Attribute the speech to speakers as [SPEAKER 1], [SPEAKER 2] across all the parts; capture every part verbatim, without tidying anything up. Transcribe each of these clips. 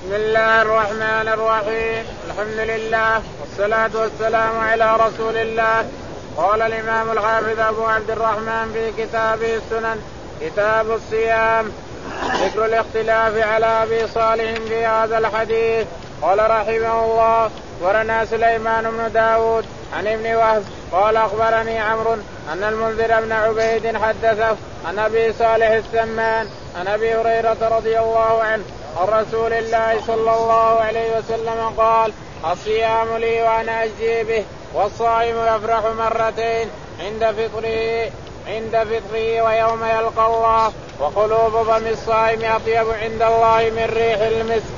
[SPEAKER 1] بسم الله الرحمن الرحيم. الحمد لله والصلاة والسلام على رسول الله. قال الإمام الحافظ أبو عبد الرحمن في كتابه السنن كتاب الصيام ذكر الاختلاف على أبي صالح في هذا الحديث. قال رحمه الله ورنا سليمان بن داود عن ابن وهب قال أخبرني عمرو أن المنذر بن عبيد حدثه عن أبي صالح السمان عن أبي هريرة رضي الله عنه عن رسول الله صلى الله عليه وسلم قال الصيام لي وأنا أجزي به والصائم يفرح مرتين عند فطره عند فطره ويوم يلقى الله وقلوب فم الصائم أطيب عند الله من ريح المسك.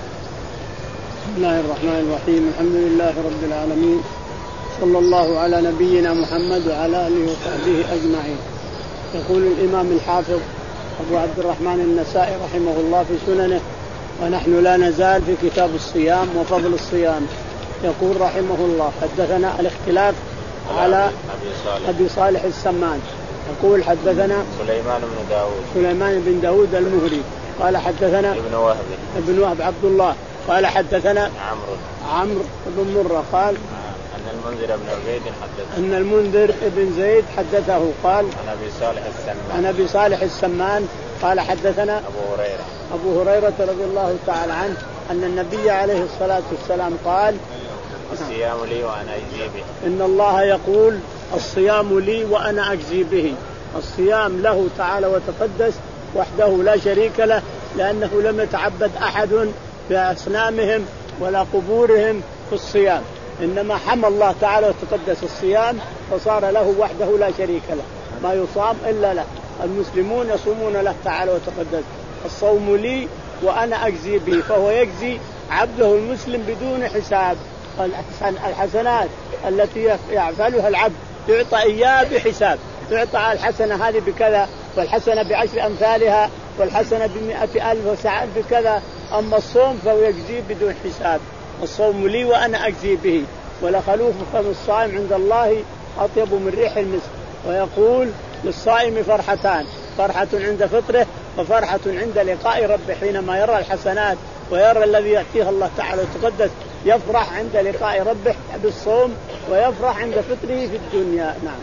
[SPEAKER 2] بسم الله الرحمن الرحيم. الحمد لله رب العالمين صلى الله على نبينا محمد وعلى آله وصحبه أجمعين. يقول الإمام الحافظ أبو عبد الرحمن النسائي رحمه الله في سننه ونحن لا نزال في كتاب الصيام وفضل الصيام. يقول رحمه الله حدثنا الاختلاف على أبي صالح السمان. يقول حدثنا
[SPEAKER 1] سليمان بن داود
[SPEAKER 2] سليمان بن داود المهري قال حدثنا
[SPEAKER 1] ابن وهب
[SPEAKER 2] ابن وهب عبد الله قال حدثنا
[SPEAKER 1] عمرو
[SPEAKER 2] عمرو بن مرة قال
[SPEAKER 1] أن المنذر بن عبيد حدثه
[SPEAKER 2] أن المنذر بن زيد حدثه قال
[SPEAKER 1] عن أبي صالح السمان
[SPEAKER 2] عن أبي صالح السمان قال حدثنا
[SPEAKER 1] أبو هريرة
[SPEAKER 2] أبو هريرة رضي الله تعالى عنه أن النبي عليه الصلاة والسلام قال
[SPEAKER 1] الصيام لي وأنا أجزي به.
[SPEAKER 2] إن الله يقول الصيام لي وأنا أجزي به. الصيام له تعالى وتقدس وحده لا شريك له لأنه لم يتعبد أحد بأصنامهم ولا قبورهم في الصيام، إنما حمى الله تعالى وتقدس الصيام فصار له وحده لا شريك له، ما يصام إلا له. المسلمون يصومون له تعالى وتقدس. الصوم لي وأنا أجزي به، فهو يجزي عبده المسلم بدون حساب. الحسنات التي يفعلها العبد يعطى إياه بحساب، تعطى الحسنة هذه بكذا والحسنة بعشر أمثالها والحسنة بمئة ألف وسعد بكذا. أما الصوم فهو يجزي بدون حساب. الصوم لي وأنا أجزي به ولخلوف فم الصائم عند الله أطيب من ريح المسك. ويقول للصائم فرحتان، فرحة عند فطره وفرحة عند لقاء ربه حينما يرى الحسنات ويرى الذي يأتيه الله تعالى وتقدس. يفرح عند لقاء ربه بالصوم ويفرح عند فطره في الدنيا. نعم.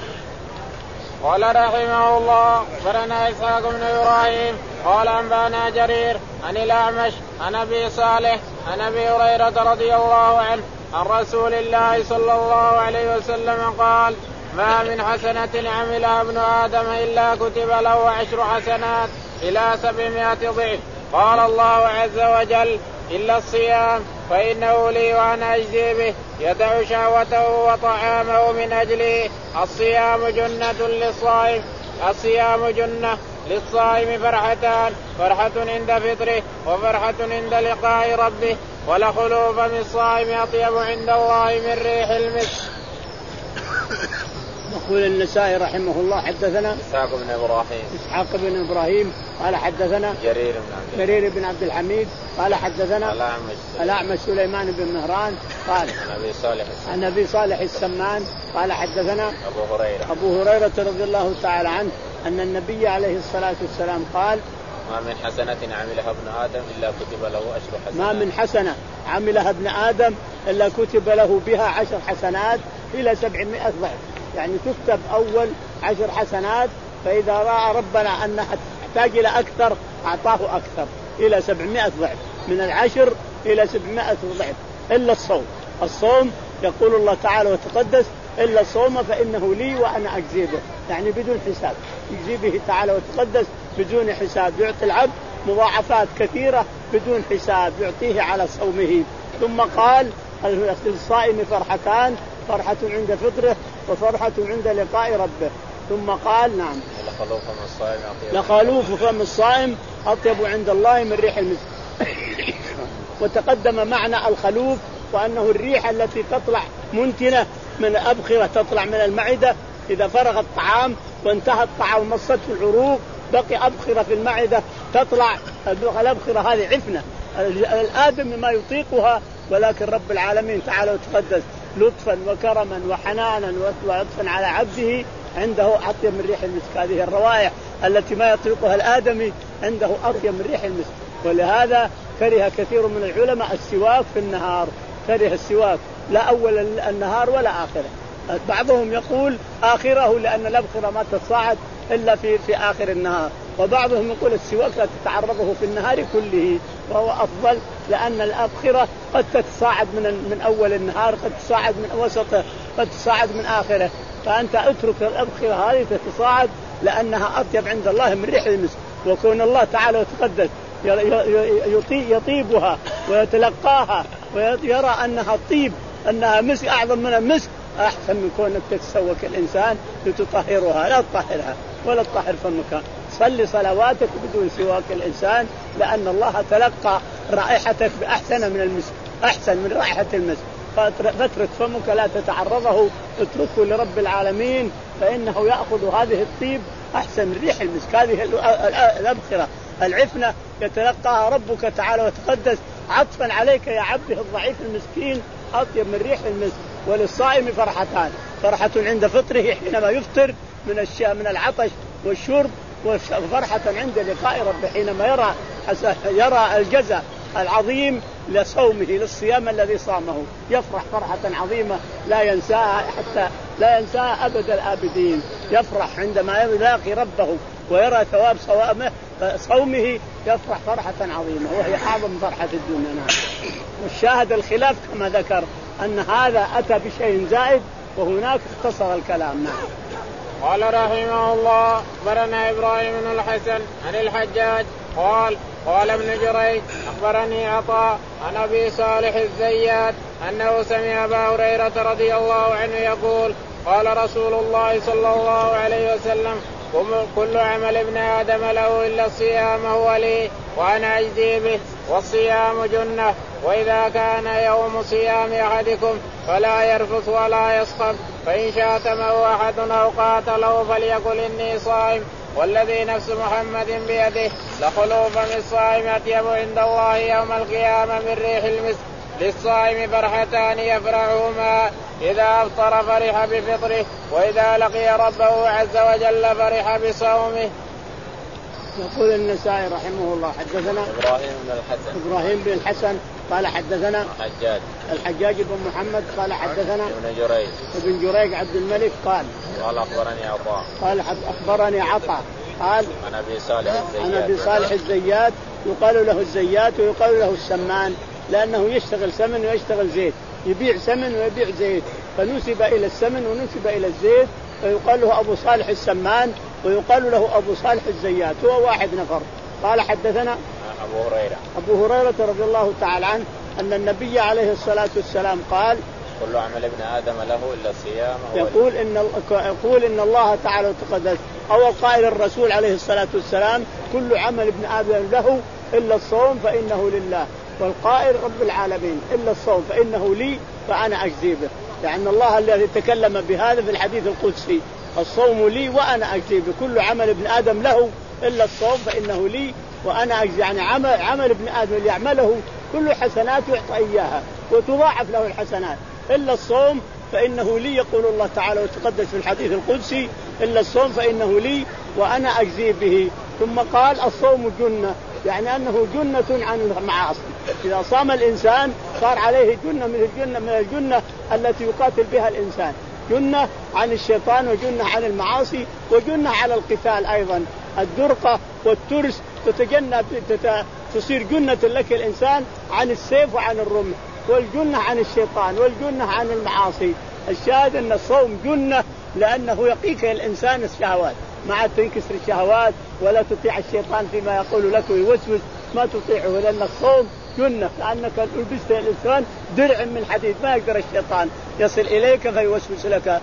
[SPEAKER 1] قال رحمه الله أخبرنا إسحاق بن إبراهيم قال أنبانا جرير عن الأعمش عن أبي صالح عن أبي هريرة رضي الله عنه عن رسول الله صلى الله عليه وسلم قال ما من حسنة عملها ابن آدم إلا كتب له عشر حسنات إلى سبعمائة ضعف. قال الله عز وجل إلا الصيام فإنه لي وأنا أجزي به يدع شهوته وطعامه من أجلي. الصيام جنة للصائم الصيام جنة للصائم فرحتان، فرحة عند فطره وفرحة عند لقاء ربه ولخلوف من الصائم أطيب عند الله من ريح المسك.
[SPEAKER 2] يقول النسائي رحمه الله حدثنا
[SPEAKER 1] إسحاق بن إبراهيم
[SPEAKER 2] إسحاق بن إبراهيم قال حدثنا
[SPEAKER 1] جرير بن عبد
[SPEAKER 2] جرير بن عبد الحميد قال حدثنا
[SPEAKER 1] الأعمش
[SPEAKER 2] الأعمش سليمان بن مهران قال
[SPEAKER 1] عن أبي صالح
[SPEAKER 2] عن أبي صالح السمان قال حدثنا
[SPEAKER 1] أبو هريرة
[SPEAKER 2] أبو هريرة رضي الله تعالى عنه أن النبي عليه الصلاة والسلام قال
[SPEAKER 1] ما من حسنة عملها ابن آدم إلا كتب له عشر حسنات.
[SPEAKER 2] ما من حسنة عملها ابن آدم إلا كتب له بها عشر حسنات إلى سبعمائة ضعف. يعني تكتب أول عشر حسنات، فإذا رأى ربنا أنها تحتاج إلى أكثر أعطاه أكثر إلى سبعمائة ضعف، من العشر إلى سبعمائة ضعف. إلا الصوم، الصوم يقول الله تعالى وتقدس إلا الصوم فإنه لي وأنا أجزي به، يعني بدون حساب، يجزي به تعالى وتقدس بدون حساب. يعطي العبد مضاعفات كثيرة بدون حساب يعطيه على صومه. ثم قال للصائم فرحتان، فرحة عند فطره وفرحة عند لقاء ربه. ثم قال نعم لخلوف فم الصائم أطيب عند الله من ريح المسك. وتقدم معنى الخلوف وأنه الريح التي تطلع منتنة من أبخرة تطلع من المعدة إذا فرغ الطعام وانتهى الطعام ومصته العروق بقي أبخرة في المعدة تطلع. الأبخرة هذه عفنة الآدم ما يطيقها، ولكن رب العالمين تعالى وتقدس لطفا وكرما وحنانا وعطفا على عبده عنده أطيب من ريح المسك. هذه الروائح التي ما يطيقها الآدمي عنده أطيب من ريح المسك. ولهذا كره كثير من العلماء السواك في النهار، كره السواك لا أول النهار ولا آخره. بعضهم يقول آخره لأن الأبخرة ما تتصاعد إلا في في آخر النهار، وبعضهم يقول السواك لا تتعرضه في النهار كله، وهو أفضل لأن الأبخرة قد تتصاعد من من أول النهار، قد تتصاعد من وسطه، قد تتصاعد من آخره. فأنت اترك الأبخرة هذه تتصاعد لأنها أطيب عند الله من ريح المسك، وكون الله تعالى وتقدس يطيبها ويتلقاها ويرى أنها طيب، أنها مسك أعظم من المسك، أحسن من كونك تتسوك الإنسان لتطهرها. لا تطهرها ولا تطهر فمك، صلي صلواتك بدون سواك الإنسان، لأن الله تلقى رائحتك بأحسن من المسك، أحسن من رائحة المسك. فاترك فمك لا تتعرضه، اتركه لرب العالمين، فإنه يأخذ هذه الطيب أحسن من ريح المسك. هذه الأبخرة العفنة يتلقاها ربك تعالى وتقدس عطفا عليك يا عبده الضعيف المسكين، أطيب من ريح المسك. وللصائم فرحتان، فرحة عند فطره حينما يفطر من الشاء من العطش والشرب، وفرحة عند لقاء ربه حينما يرى يرى الجزاء العظيم لصومه للصيام الذي صامه، يفرح فرحة عظيمة لا ينساها حتى لا ينساها أبد الآبدين. يفرح عندما يلاقي ربه ويرى ثواب صوامه صومه، يفرح فرحة عظيمة وهي أعظم فرحة الدنيا. نعم. والشاهد الخلاف كما ذكر أن هذا أتى بشيء زائد وهناك اختصر الكلام. نعم.
[SPEAKER 1] قال رحمه الله أخبرنا إبراهيم بن الحسن عن الحجاج قال قال ابن جريج أخبرني عطاء عن أبي صالح الزيات أنه سمع أبا هريرة رضي الله عنه يقول قال رسول الله صلى الله عليه وسلم كل عمل ابن آدم له إلا الصيام هو لي وأنا أجزي به، والصيام جنة، وإذا كان يوم صيام أحدكم فلا يرفث ولا يصخب، فإن شاتمه أحد أو قاتله فليقل إني صائم، والذي نفس محمد بيده لخلوف من الصائم أطيب عند الله يوم القيامة من ريح المسك. للصائم فرحتان يفرحهما، إذا أفطر فرح بفطره، وإذا لقي ربه عز وجل فرح بصومه.
[SPEAKER 2] يقول النسائي رحمه الله حدثنا
[SPEAKER 1] إبراهيم بن الحسن
[SPEAKER 2] إبراهيم بن الحسن قال حدثنا
[SPEAKER 1] الحجاج
[SPEAKER 2] الحجاج بن محمد قال حدثنا
[SPEAKER 1] ابن جريج
[SPEAKER 2] ابن جريج عبد الملك قال
[SPEAKER 1] قال أخبرني عطاء
[SPEAKER 2] قال أخبرني عطاء قال
[SPEAKER 1] عن أبي صالح الزيات
[SPEAKER 2] عن أبي صالح الزيات يقال له الزيات ويقال له السمان، لأنه يشتغل سمن ويشتغل زيت، يبيع سمن ويبيع زيت، فنسب إلى السمن ونسب إلى الزيت، فيقال له أبو صالح السمان ويقال له أبو صالح الزيات، هو واحد نفر. قال حدثنا
[SPEAKER 1] أبو هريرة
[SPEAKER 2] أبو هريرة رضي الله تعالى عنه أن النبي عليه الصلاة والسلام قال
[SPEAKER 1] كل عمل ابن آدم له إلا الصيام
[SPEAKER 2] يقول إن يقول إن الله تعالى وتقدس أو قائل الرسول عليه الصلاة والسلام كل عمل ابن آدم له إلا الصوم فإنه لله، والقائل رب العالمين إلا الصوم فإنه لي فأنا أجزي به. يعني الله الذي تكلم بهذا في الحديث القدسي الصوم لي وأنا أجزي به، كل عمل ابن آدم له إلا الصوم فإنه لي وأنا أجزي. يعني عمل, عمل ابن آدم اللي يعمله كل حسنات يعطى إياها وتضاعف له الحسنات، إلا الصوم فإنه لي، يقول الله تعالى وتقدس في الحديث القدسي إلا الصوم فإنه لي وأنا أجزي به. ثم قال الصوم جنة، يعني أنه جنة عن المعاصي، إذا صام الإنسان صار عليه جنة من الجنة من الجنة التي يقاتل بها الإنسان، جنة عن الشيطان وجنة عن المعاصي وجنة على القتال أيضا. الدرقة والترس تتجنب تصير جنة لك الإنسان عن السيف وعن الرمح، والجنة عن الشيطان والجنة عن المعاصي. الشاهد أن الصوم جنة لأنه يقيك الإنسان الشهوات، ما تنكسر الشهوات ولا تطيع الشيطان فيما يقول لك ويوسوس، ما تطيعه، لأن الصوم جنة، لأنك لبست الإنسان درع من حديد ما يقدر الشيطان يصل إليك فيوسوس لك.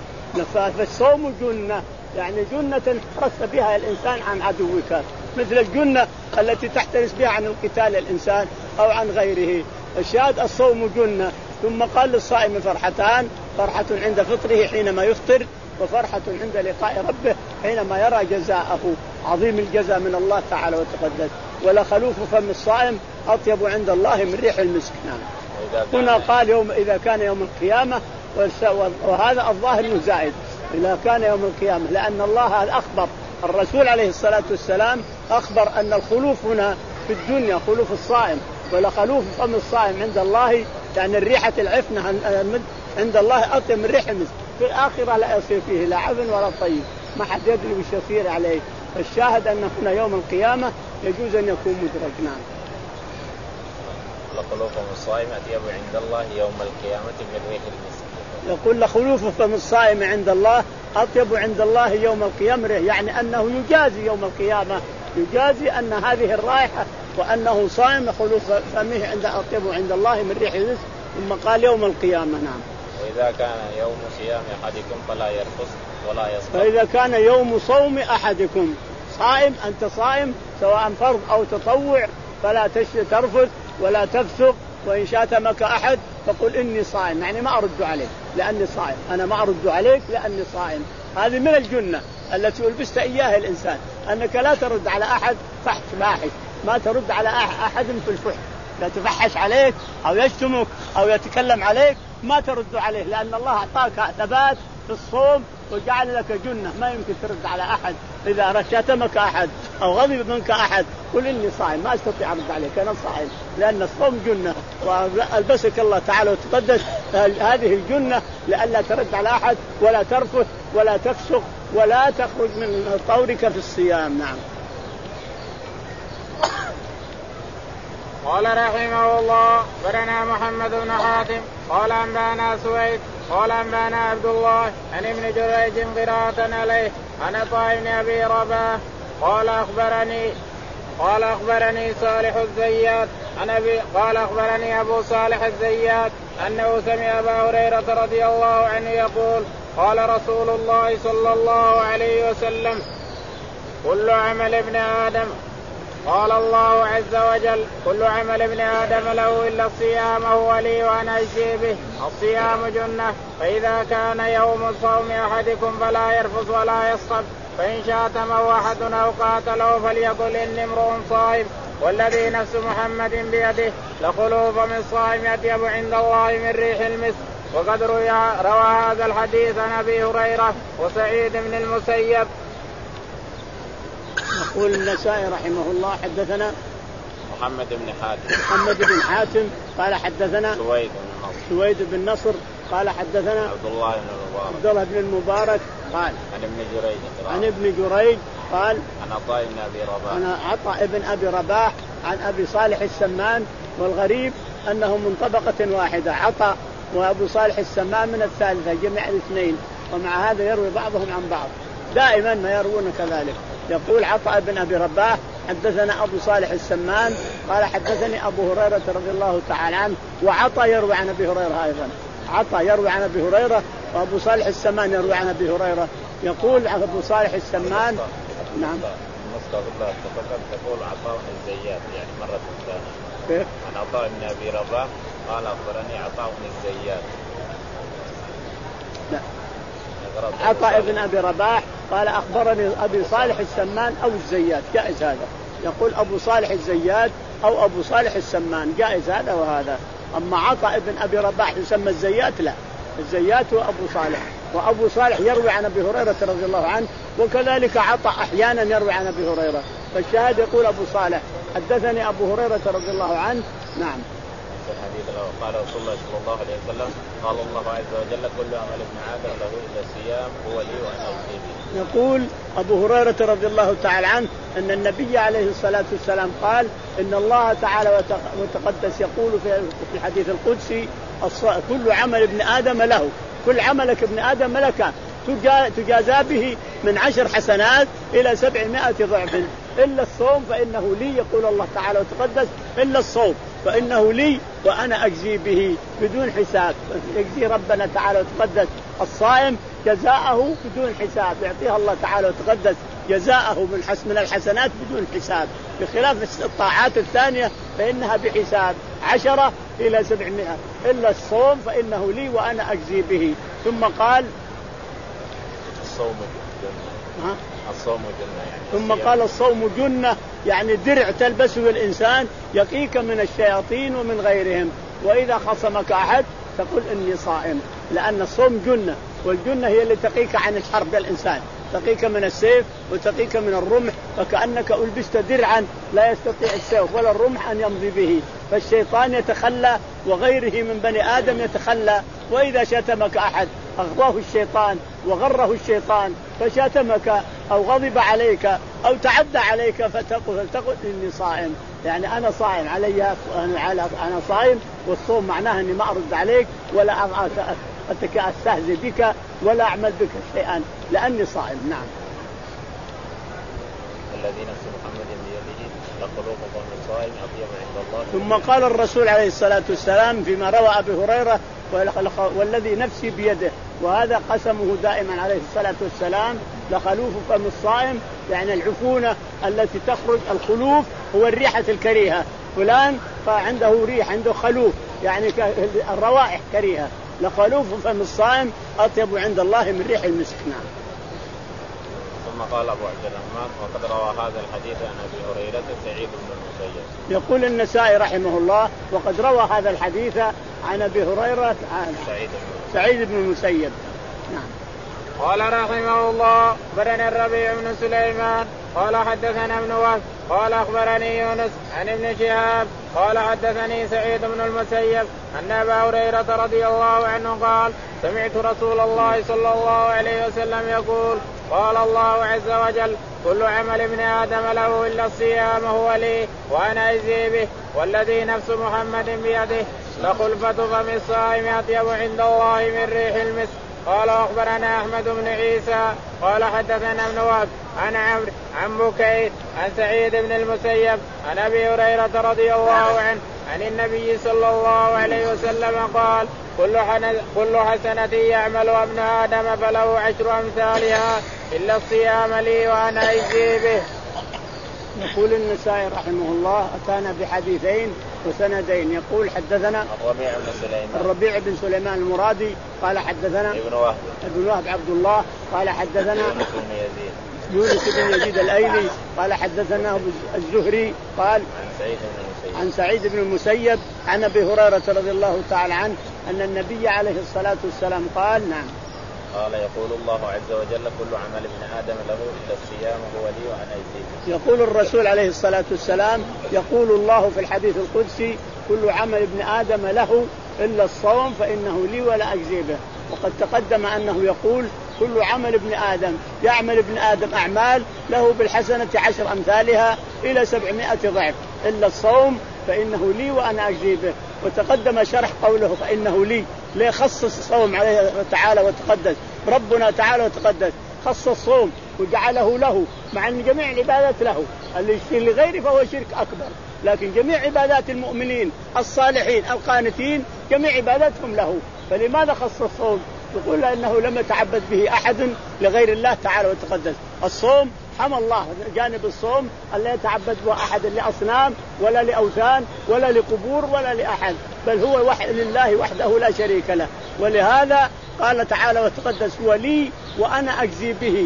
[SPEAKER 2] فالصوم جنة، يعني جنة تحرس بها الإنسان عن عدوك، مثل الجنة التي تحترس بها عن القتال الإنسان أو عن غيره. الشاهد الصوم جنة. ثم قال للصائم فرحتان، فرحة عند فطره حينما يفطر، وفرحة عند لقاء ربه حينما يرى جزاءه عظيم الجزاء من الله تعالى وتقدس. ولا خلوف فم الصائم أطيب عند الله من ريح المسك. هنا قال يوم إذا كان يوم القيامة، وهذا الظاهر زائد إذا كان يوم القيامة، لأن الله أخبر الرسول عليه الصلاة والسلام أخبر أن الخلوف هنا في الدنيا خلوف الصائم ولخلوف فم الصائم عند الله يعني الريحة العفنة عند الله أطيب من ريح المسك. في الآخرة لا يصير فيه لا عفن ولا طيب، ما حد يدري وش يصير عليه. فالشاهد أن هنا يوم القيامة يجوز أن يكون مدرج. نعم.
[SPEAKER 3] لخلوف فم الصائم أطيب عند الله يوم القيامة من ريح المسك.
[SPEAKER 2] يقول لخلوف فم الصائم عند الله أطيب عند الله يوم القيامة، يعني أنه يجازي يوم القيامة، يجازي أن هذه الرائحة وأنه صائم خلوف فمه عند أطيب عند الله من ريح المسك. ثم قال يوم القيامة. نعم.
[SPEAKER 3] وإذا كان يوم صيام أحدكم فلا يرفث ولا يصخب.
[SPEAKER 2] فإذا كان يوم صوم أحدكم، صائم أنت صائم سواء فرض أو تطوع، فلا ترفث ولا تفسق، وإن شاتمك أحد فقل إني صائم، يعني ما أرد عليك لأني صائم، أنا ما أرد عليك لأني صائم. هذه من الجنة التي ألبست إياها الإنسان، أنك لا ترد على أحد فحش فاحش، ما ترد على أحد في الفحش، لا تفحش عليك أو يشتمك أو يتكلم عليك ما ترد عليه، لأن الله أعطاك ثبات في الصوم وجعل لك جنة، ما يمكن ترد على أحد. إذا شتمك أحد أو غضب منك أحد قل إني صائم، ما أستطيع أرد عليك أنا صائم، لأن الصوم جنة، وألبسك الله تعالى وتقدس هذه الجنة لئلا ترد على أحد ولا ترفث ولا تفسق ولا تخرج من طورك في الصيام. نعم.
[SPEAKER 1] قال رحمه الله برنا محمد بن حاتم قال أنبانا سويد قال أنبانا عبد الله عن ابن جريج قراءة عليه عن عطاء بن أبي رباح قال أخبرني قال أخبرني صالح الزيات عن أبي قال أخبرني أبو صالح الزيات أنه سمع أبا هريرة رضي الله عنه يقول قال رسول الله صلى الله عليه وسلم كل عمل ابن آدم قال الله عز وجل كل عمل ابن آدم له إلا الصيام هو لي وأنا أجزي به. الصيام جنة، فإذا كان يوم صوم أحدكم فلا يرفث ولا يصخب، فإن شاتمه أحد أو قاتله فليقل إني امرؤ صائم، والذي نفس محمد بيده لخلوف من صائم أطيب عند الله من ريح المسك. وقد روى هذا الحديث عن أبي هريرة وسعيد بن المسيب.
[SPEAKER 2] يقول النسائي رحمه الله حدثنا
[SPEAKER 3] محمد بن حاتم
[SPEAKER 2] محمد بن حاتم قال حدثنا
[SPEAKER 3] سويد بن نصر
[SPEAKER 2] سويد بن نصر قال حدثنا
[SPEAKER 3] عبد الله بن المبارك
[SPEAKER 2] عبد الله بن المبارك قال
[SPEAKER 3] عن ابن جريج
[SPEAKER 2] عن ابن جريج قال
[SPEAKER 3] عن عطاء بن أبي رباح
[SPEAKER 2] عن عطاء بن أبي رباح عن أبي صالح السمان. والغريب أنهم من طبقة واحدة، عطاء وأبو صالح السمان من الثالثة جميع الاثنين، ومع هذا يروي بعضهم عن بعض، دائما ما يروون كذلك. يقول عطاء بن أبي رباح حدثنا أبو صالح السمان قال حدثني أبو هريرة رضي الله تعالى عنه، وعطاء يروي عن أبي هريرة أيضا، عطاء يروي عن أبي هريرة وأبو صالح السمان يروي عن أبي هريرة. يقول أبو صالح السمان نعم
[SPEAKER 3] تقول عطاء بن الزيات يعني مرة ثانية عن عطاء بن أبي رباح قال أخبرني عطاء بن الزيات.
[SPEAKER 2] لا عطاء بن أبي رباح قال أخبرني أبي صالح السمان أو الزيات، جائز هذا، يقول أبو صالح الزيات أو أبو صالح السمان، جائز هذا وهذا. أما عطاء بن أبي رباح يسمى الزيات لا، الزيات هو أبو صالح، وأبو صالح يروي عن أبي هريرة رضي الله عنه، وكذلك عطاء أحيانا يروي عن أبي هريرة. فالشاهد يقول أبو صالح حدثني أبو هريرة رضي الله عنه. نعم.
[SPEAKER 3] قال رسول الله صلى الله عليه وسلم قال الله عز وجل كل عمل ابن آدم له إلا الصيام هو لي وأنا أجزي به.
[SPEAKER 2] يقول أبو هريرة رضي الله تعالى عنه أن النبي عليه الصلاة والسلام قال إن الله تعالى وتقدس يقول في الحديث القدسي كل عمل ابن آدم له، كل عملك ابن آدم لك تجازى به من عشر حسنات إلى سبعمائة ضعف إلا الصوم فإنه لي، يقول الله تعالى وتقدس إلا الصوم فإنه لي وأنا أجزي به بدون حساب. يجزي ربنا تعالى وتقدس الصائم جزاءه بدون حساب، يعطيها الله تعالى وتقدس جزاءه من حسن من الحسنات بدون حساب، بخلاف الطاعات الثانية فإنها بحساب عشرة إلى سبعمائة. إلا الصوم فإنه لي وأنا أجزي به. ثم قال
[SPEAKER 3] الصوم جنة. الصوم جنة يعني
[SPEAKER 2] ثم قال الصوم جنة يعني درع تلبسه الإنسان يقيك من الشياطين ومن غيرهم، وإذا خصمك أحد تقول إني صائم، لأن الصوم جنة، والجنة هي اللي تقيك عن الحرب الإنسان، تقيك من السيف وتقيك من الرمح، فكأنك ألبست درعا لا يستطيع السيف ولا الرمح أن يمضي به. فالشيطان يتخلى وغيره من بني آدم يتخلى، وإذا شتمك أحد أغضاه الشيطان وغره الشيطان فشتمك أو غضب عليك أو تعدى عليك فتقل تقل إني صائم، يعني أنا صائم علي أنا صائم. والصوم معناه أني ما أرد عليك ولا أستهزئ بك ولا أعمل بك شيئا لأني صائم. نعم.
[SPEAKER 3] الذي نفس محمد بيده لخلوقكم الصائم أطيب عند الله.
[SPEAKER 2] ثم قال الرسول عليه الصلاة والسلام فيما روى أبي هريرة والذي نفسي بيده، وهذا قسمه دائما عليه الصلاة والسلام، لخلوف فم الصائم، يعني العفونة التي تخرج. الخلوف هو الريحة الكريهة، فلان فعنده ريح عنده خلوف يعني الروائح كريهة، لخلوف فم الصائم أطيب عند الله من ريح المسك. نعم.
[SPEAKER 3] ثم قال أبو عبد الرحمن وقد روى هذا الحديث عن أبي هريرة سعيد بن المسيب.
[SPEAKER 2] يقول النسائي رحمه الله وقد روى هذا الحديث عن أبي هريرة عن سعيد بن المسيب. نعم.
[SPEAKER 1] قال رحمه الله أخبرنا الربيع بن سليمان قال حدثنا ابن وهب قال أخبرني يونس عن ابن شهاب قال حدثني سعيد بن المسيب أن أبا هريرة رضي الله عنه قال سمعت رسول الله صلى الله عليه وسلم يقول قال الله عز وجل كل عمل ابن آدم له إلا الصيام هو لي وأنا أجزي به والذي نفس محمد بيده لخلفة فم الصائم أطيب عند الله من ريح المسك. قال أخبرنا أحمد بن عيسى قال حدثنا ابن وهب عن عمرو عن بكير عن سعيد بن المسيب عن أبي هريرة رضي الله عنه عن النبي صلى الله عليه وسلم قال كل حسنة يعمل ابن آدم فله عشر أمثالها إلا الصيام لي وأنا أجزي به.
[SPEAKER 2] يقول النسائي رحمه الله أتانا بحديثين وسندين. يقول حدثنا
[SPEAKER 3] الربيع بن سليمان
[SPEAKER 2] الربيع بن سليمان المرادي قال حدثنا
[SPEAKER 3] ابن وهب
[SPEAKER 2] ابن وهب عبد الله قال حدثنا
[SPEAKER 3] يونس بن يزيد
[SPEAKER 2] يونس بن يزيد الأيلي قال حدثنا الزهري قال
[SPEAKER 3] عن سعيد بن المسيب
[SPEAKER 2] عن سعيد بن المسيب عن أبي هريرة رضي الله تعالى عنه أن النبي عليه الصلاة والسلام قال نعم
[SPEAKER 3] قال يقول الله عز وجل كل عمل ابن آدم له إلا الصيام هو لي وأنا أجزي به.
[SPEAKER 2] يقول الرسول عليه الصلاة والسلام يقول الله في الحديث القدسي كل عمل ابن آدم له إلا الصوم فإنه لي ولا أجزي به. وقد تقدم أنه يقول كل عمل ابن آدم يعمل ابن آدم أعمال له بالحسنة عشر أمثالها إلى سبعمائة ضعف إلا الصوم فإنه لي وأنا أجزي به. وتقدم شرح قوله فإنه لي ليه خصص الصوم عليه تعالى وتقدس. ربنا تعالى وتقدس خص الصوم وجعله له مع أن جميع العبادات له، اللي يشرك لغيره فهو شرك أكبر، لكن جميع عبادات المؤمنين الصالحين القانتين جميع عباداتهم له. فلماذا خص الصوم؟ يقول لأنه لم يتعبد به أحد لغير الله تعالى وتقدس. الصوم حمى الله جانب الصوم ألا يتعبد به أحد لأصنام ولا لأوثان ولا لقبور ولا لأحد، بل هو وحد لله وحده لا شريك له. ولهذا قال تعالى وتقدس هو لي وأنا أجزي به.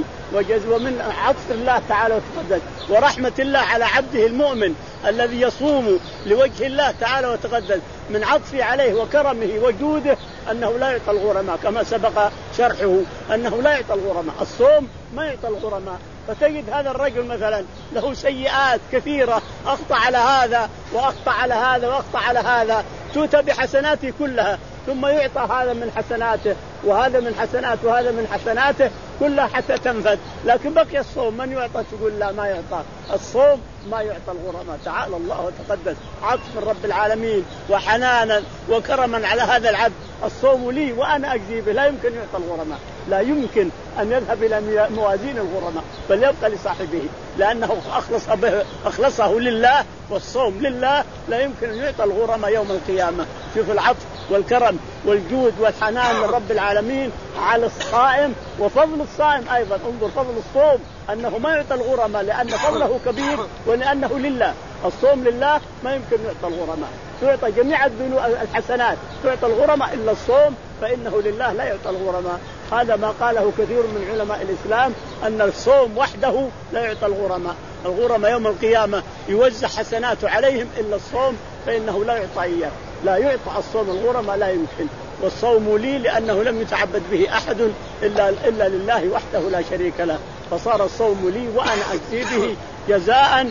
[SPEAKER 2] ومن عطف الله تعالى وتقدس ورحمة الله على عبده المؤمن الذي يصوم لوجه الله تعالى وتقدس من عطفه عليه وكرمه وجوده أنه لا يعطى الغرماء كما سبق شرحه أنه لا يعطى الغرماء. الصوم ما يعطى الغرماء. فتجد هذا الرجل مثلا له سيئات كثيرة أخطأ على هذا وأخطأ على هذا وأخطأ على هذا توتى بحسناته كلها ثم يعطى هذا من حسناته وهذا من حسناته وهذا من حسناته كلها حتى تنفذ. لكن بقي الصوم من يعطى؟ تقول لا ما يعطى. الصوم ما يعطى الغرماء. تعالى الله وتقدس عطف من رب العالمين وحنانا وكرما على هذا العبد. الصوم لي وأنا أجزي به. لا يمكن يعطى الغرماء، لا يمكن أن يذهب إلى موازين الغرماء بل يبقى لصاحبه لأنه أخلص به أخلصه لله. والصوم لله لا يمكن أن يعطى الغرماء يوم القيامة. شوف العطف والكرم والجود والحنان من رب العالمين على الصائم وفضل الصائم أيضا. انظر فضل الصوم أنه ما يعطى الغرماء لأن فضله كبير ولأنه لله. الصوم لله ما يمكن يعطى الغرماء. تعطى جميع الحسنات تعطى الغرماء إلا الصوم فإنه لله لا يعطى الغرماء. هذا ما قاله كثير من علماء الإسلام أن الصوم وحده لا يعطى الغرماء. الغرماء يوم القيامة يوزع حسناته عليهم إلا الصوم فإنه لا يعطى إياه. لا يعطى الصوم الغرماء لا يمكن. والصوم لي لأنه لم يتعبد به أحد إلا, إلا لله وحده لا شريك له. فصار الصوم لي وأنا أجزي به جزاء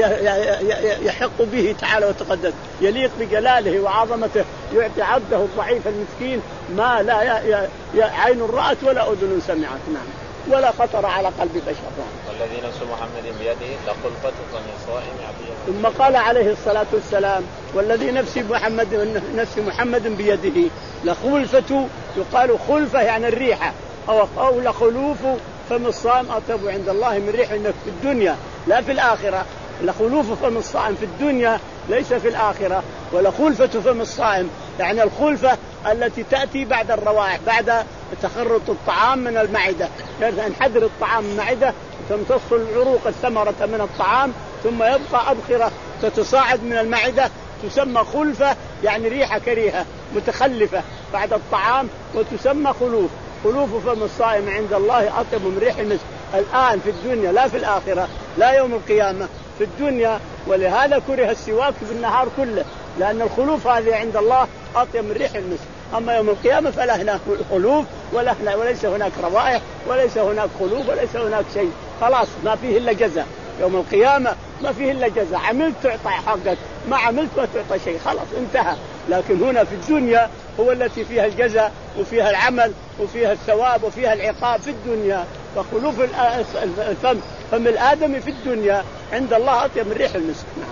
[SPEAKER 2] يحق به تعالى وتقدس، يليق بجلاله وعظمته، يعطي عبده الضعيف المسكين ما لا عين رأت ولا أذن سمعت، نعم، ولا خطر على قلب بشر.
[SPEAKER 3] والذي نفس محمد بيده لخلفة فمن صائم عبده.
[SPEAKER 2] ثم قال عليه الصلاة والسلام: والذي نفس محمد نفس محمد بيده لخلفة، يقال خلفة يعني الريحة، أو أو لخلوف فم الصائم أطيب عند الله من ريح النفس في الدنيا لا في الآخرة. لخلوف فم الصائم في الدنيا ليس في الآخرة. ولخلفة فم الصائم يعني الخلفة التي تأتي بعد الروائح، بعد تخرط الطعام من المعدة، يعني انحدر الطعام من المعدة تمتص العروق الثمرة من الطعام ثم يبقى أبخرة تتصاعد من المعدة، تسمى خلفة يعني ريحة كريهة متخلفة بعد الطعام، وتسمى خلوف. خلوف فم الصائم عند الله أطيب من ريح المسك الآن في الدنيا لا في الآخرة، لا يوم القيامة، في الدنيا. ولهذا كره السواك في النهار كله، لأن الخلوف هذه عند الله أطيب من ريح المسك. أما يوم القيامة فلا هناك خلوف ولا هنا، وليس هناك روائح وليس هناك خلوف وليس هناك شيء، خلاص ما فيه إلا جزاء. يوم القيامة ما فيه إلا جزاء، عملت تعطى حقك، ما عملت ما تعطى شيء، خلاص انتهى. لكن هنا في الدنيا هو التي فيها الجزاء وفيها العمل وفيها الثواب وفيها العقاب في الدنيا. فخلوف الفم فم الآدمي في الدنيا عند الله أطيب من ريح المسك. نعم.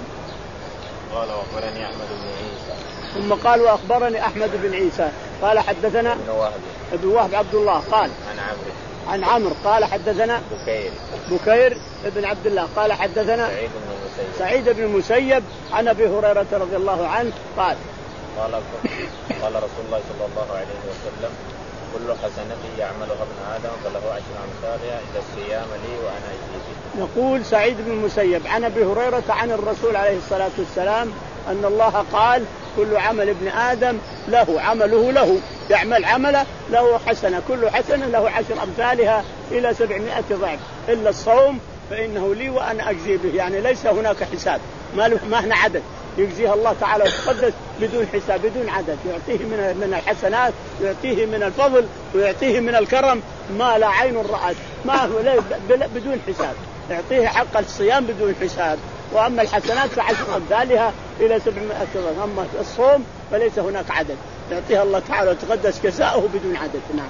[SPEAKER 3] قال وأخبرني أحمد بن عيسى.
[SPEAKER 2] ثم قال وأخبرني أحمد بن عيسى قال حدثنا
[SPEAKER 3] ابن وهب
[SPEAKER 2] ابن وهب عبد الله قال
[SPEAKER 3] عن عمرو
[SPEAKER 2] عن عمرو قال حدثنا
[SPEAKER 3] بكير
[SPEAKER 2] بكير ابن عبد الله قال حدثنا
[SPEAKER 3] سعيد بن المسيب
[SPEAKER 2] سعيد بن المسيب عن أبي هريرة رضي الله عنه قال
[SPEAKER 3] قال قال رسول الله صلى الله عليه وسلم: كل حسنة يعملها ابن آدم فله عشر أمثالها إذا الصيام لي وأنا أجزي به.
[SPEAKER 2] يقول سعيد بن المسيب عن أبي هريرة عن الرسول عليه الصلاة والسلام أن الله قال: كل عمل ابن آدم له عمله له، يعمل عمله له حسنة، كل حسنة له عشر أمثالها إلى سبعمائة ضعف، إلا الصوم فإنه لي وأنا أجزي به، يعني ليس هناك حساب، ما له ما هنا عدد، يجزيها الله تعالى وتقدس بدون حساب بدون عدد، يعطيه من من الحسنات، يعطيه من الفضل، ويعطيه من الكرم ما لا عين رأت، ما هو بدون حساب، يعطيه حق الصيام بدون حساب. وأما الحسنات فعشر أمثالها إلى سبعمائة ضعف، أما الصوم فليس هناك عدد، يعطيها الله تعالى وتقدس جزاؤه بدون عدد. نعم.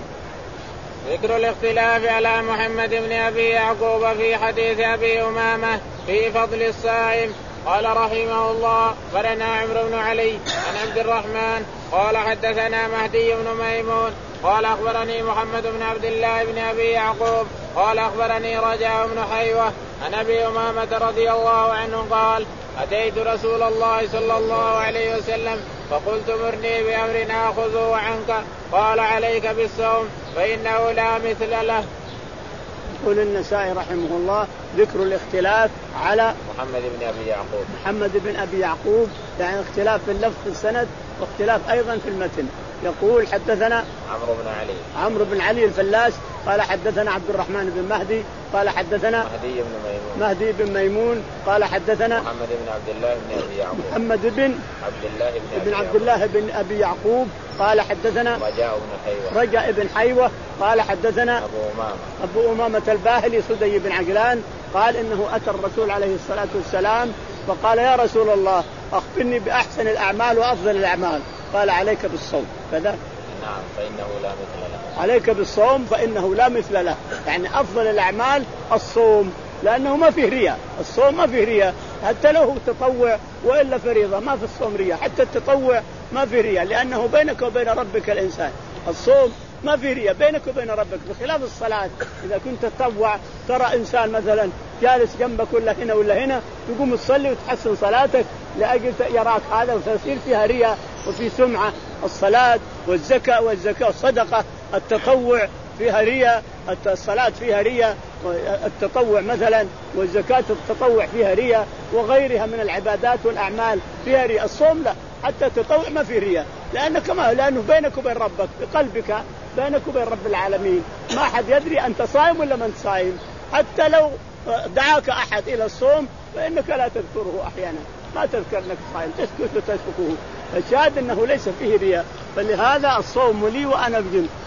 [SPEAKER 1] ذكر الاختلاف على محمد بن أبي يعقوب في حديث أبي أمامة في فضل الصائم. قال رحمه الله: أخبرنا عمرو بن علي عن عبد الرحمن قال حدثنا مهدي بن ميمون قال أخبرني محمد بن عبد الله بن أبي يعقوب قال أخبرني رجاء بن حيوة عن أبي أمامة رضي الله عنه قال: أتيت رسول الله صلى الله عليه وسلم فقلت: مرني بأمر آخذه عنك. قال: عليك بالصوم فإنه لا مثل له.
[SPEAKER 2] يقول النسائي رحمه الله: ذكر الاختلاف على
[SPEAKER 3] محمد بن أبي يعقوب
[SPEAKER 2] محمد بن أبي يعقوب، يعني اختلاف في اللفظ في السند واختلاف أيضا في المتن. يقول: حدثنا
[SPEAKER 3] عمرو بن علي
[SPEAKER 2] عمرو بن علي الفلاس قال حدثنا عبد الرحمن بن مهدي قال حدثنا
[SPEAKER 3] مهدي بن ميمون
[SPEAKER 2] مهدي بن ميمون قال حدثنا
[SPEAKER 3] محمد بن عبد الله بن أبي يعقوب
[SPEAKER 2] محمد بن
[SPEAKER 3] عبد الله بن,
[SPEAKER 2] بن عبد الله بن أبي يعقوب قال حدثنا
[SPEAKER 3] رجاء بن حيوة
[SPEAKER 2] رجاء بن حيوة قال حدثنا
[SPEAKER 3] أبو أمامة
[SPEAKER 2] أبو أمامة الباهلي صدي بن عجلان قال إنه أتى الرسول عليه الصلاة والسلام فقال: يا رسول الله أخبرني بأحسن الأعمال وأفضل الأعمال. قال: عليك بالصوم. كذا
[SPEAKER 3] نعم فإنه لا مثل له.
[SPEAKER 2] عليك بالصوم فإنه لا مثل له، يعني أفضل الأعمال الصوم، لأنه ما فيه رياء، الصوم ما فيه رياء، حتى لو هو تطوع وإلا فريضة ما في الصوم رياء، حتى التطوع ما فيه رياء، لأنه بينك وبين ربك الإنسان. الصوم ما فيه رياء بينك وبين ربك، بخلاف الصلاة. إذا كنت تطوع ترى إنسان مثلا جالس جنبك ولا هنا ولا هنا، تقوم تصلي وتحسن صلاتك لأجل يراك هذا، وتصير فيها رياء وفي سمعة. الصلاة والزكاة والزكاة والصدقة التطوع فيها رياء، الصلاة فيها رياء، التطوع مثلا والزكاة التطوع فيها رياء، وغيرها من العبادات والأعمال فيها رياء. الصوم لا، حتى التطوع ما فيه رياء، لأنه كما لأنه بينك وبين ربك، بقلبك بينك وبين رب العالمين، ما حد يدري أنت صائم ولا من صائم. حتى لو دعاك أحد إلى الصوم فإنك لا تذكره أحيانا، ما تذكر أنك صائم، تسكت وتتركه. الشاهد أنه ليس فيه رياء، فلهذا الصوم لي وأنا أجزي.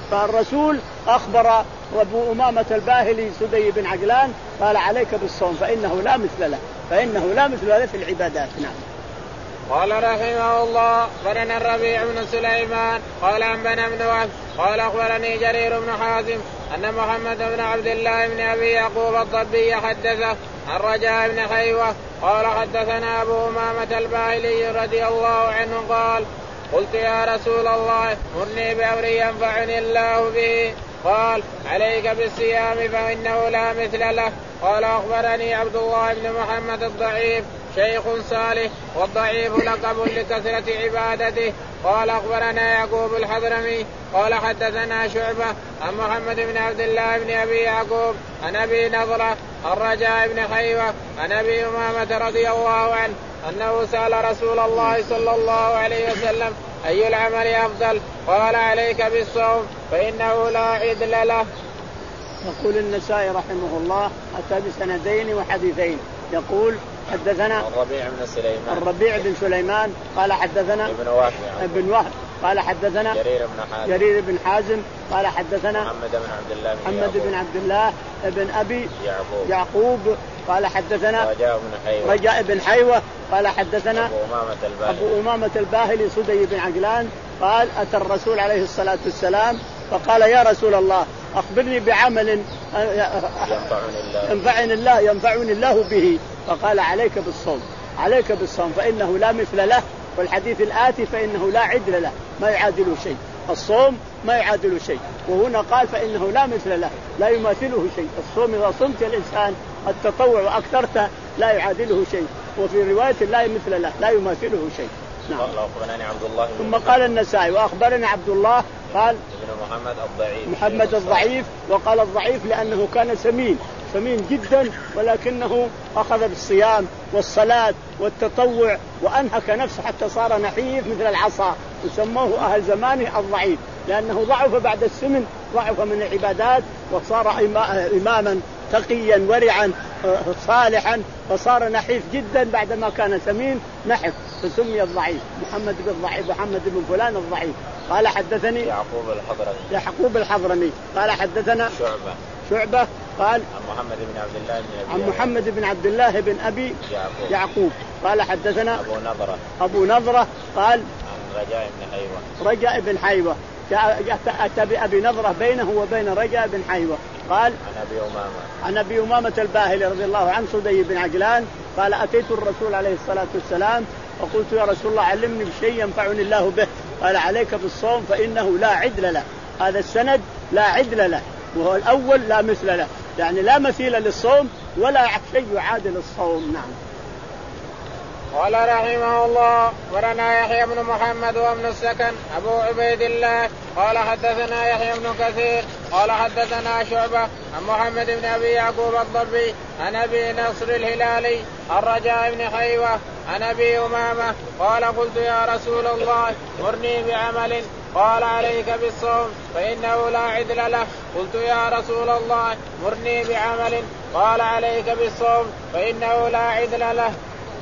[SPEAKER 2] فالرسول أخبر أبو أمامة الباهلي سدي بن عجلان قال عليك بالصوم فإنه لا مثل له فإنه لا مثل له في العبادات. نعم.
[SPEAKER 1] قال رحمه الله قرن الربيع بن سليمان قال أنبأنا بن وهب قال أخبرني جرير بن حازم أن محمد بن عبد الله بن أبي يعقوب الضبي حدثه عن رجاء بن حيوة قال حدثنا أبو أمامة الباهلي رضي الله عنه قال قلت يا رسول الله مرني بأمر ينفعني الله به قال عليك بالصيام فإنه لا مثل له. قال أخبرني عبد الله بن محمد الضعيف شيخ صالح والضعيف لقب لكثرة عبادته. قال أخبرنا يعقوب الحضرمي قال حدثنا شعبة عن محمد بن عبد الله بن أبي يعقوب عن أبي نضرة الرجاء بن حيوة عن أبي أمامة رضي الله عنه أنه سأل رسول الله صلى الله عليه وسلم أي العمل أفضل قال عليك بالصوم فإنه لا عدل له.
[SPEAKER 2] يقول النسائي رحمه الله أتى بسندين وحديثين. يقول حدثنا
[SPEAKER 3] الربيع بن سليمان
[SPEAKER 2] الربيع بن سليمان قال حدثنا
[SPEAKER 3] ابن وهب
[SPEAKER 2] ابن وهب قال حدثنا
[SPEAKER 3] جرير بن حازم
[SPEAKER 2] جرير بن حازم قال حدثنا
[SPEAKER 3] محمد بن عبد الله بن
[SPEAKER 2] محمد بن عبد الله بن أبي
[SPEAKER 3] يعقوب,
[SPEAKER 2] يعقوب قال حدثنا
[SPEAKER 3] رجاء بن حيوة
[SPEAKER 2] رجاء بن حيوة قال حدثنا
[SPEAKER 3] أبو أمامة الباهلي,
[SPEAKER 2] أبو أمامة الباهلي سدي بن عجلان قال أتى الرسول عليه الصلاة والسلام فقال يا رسول الله أخبرني بعمل
[SPEAKER 3] ينفعني الله
[SPEAKER 2] ينفعني الله ينفعني الله به. فقال عليك بالصوم عليك بالصوم فإنه لا مثل له. والحديث الآتي فإنه لا عدل له ما يعادله شيء. الصوم ما يعادله شيء. وهنا قال فإنه لا مثل له لا يماثله شيء. الصوم إذا صمت الإنسان التطوع وأكثرته لا يعادله شيء. وفي رواية لا مثل له لا يماثله شيء.
[SPEAKER 3] نعم. عبد الله
[SPEAKER 2] ثم قال النسائي وأخبرنا عبد الله قال
[SPEAKER 3] ابن محمد الضعيف
[SPEAKER 2] محمد الضعيف وقال الضعيف لأنه كان سمين سمين جدا ولكنه أخذ بالصيام والصلاة والتطوع وأنهك نفسه حتى صار نحيف مثل العصا وسموه أهل زمانه الضعيف لأنه ضعف بعد السمن ضعف من العبادات وصار إماما تقيا ورعا صالحا فصار نحيف جدا بعدما كان سمين نحف فسمي الضعيف محمد بن الضعيف محمد بن فلان الضعيف. قال حدثني
[SPEAKER 3] يعقوب الحضرمي
[SPEAKER 2] يعقوب الحضرمي قال حدثنا
[SPEAKER 3] شعبة
[SPEAKER 2] شعبة قال
[SPEAKER 3] عن محمد بن عبد الله بن
[SPEAKER 2] عن محمد بن عبد الله بن أبي
[SPEAKER 3] يعقوب,
[SPEAKER 2] يعقوب قال حدثنا
[SPEAKER 3] أبو نضرة
[SPEAKER 2] أبو نضرة قال
[SPEAKER 3] عن رجاء بن حيوة
[SPEAKER 2] رجاء بن حيوة أتى بأبي نضرة بينه وبين رجاء بن حيوة قال
[SPEAKER 3] عن أبي أمامة
[SPEAKER 2] عن أبي أمامة الباهلي رضي الله عنه سدي بن عجلان قال أتيت الرسول عليه الصلاة والسلام وقلت يا رسول الله علمني بشيء ينفعني الله به قال عليك بالصوم فإنه لا عدل له. هذا السند لا عدل له وهو الأول لا مثل له يعني لا مثيل للصوم ولا شيء يعادل الصوم. نعم.
[SPEAKER 1] قال رحمه الله ورنا يحيى بن محمد وابن السكن أبو عبيد الله قال حدثنا يحيى بن كثير قال حدثنا شعبة عن محمد بن أبي يعقوب الضبي عن أبي نصر الهلالي الرجاء بن حيوة عن أبي أمامة قال قلت يا رسول الله مرني بعمل قال عليك بالصوم فإنه لا عدل له. قلت يا رسول الله مرني بعمل قال عليك بالصوم فإنه لا عدل له.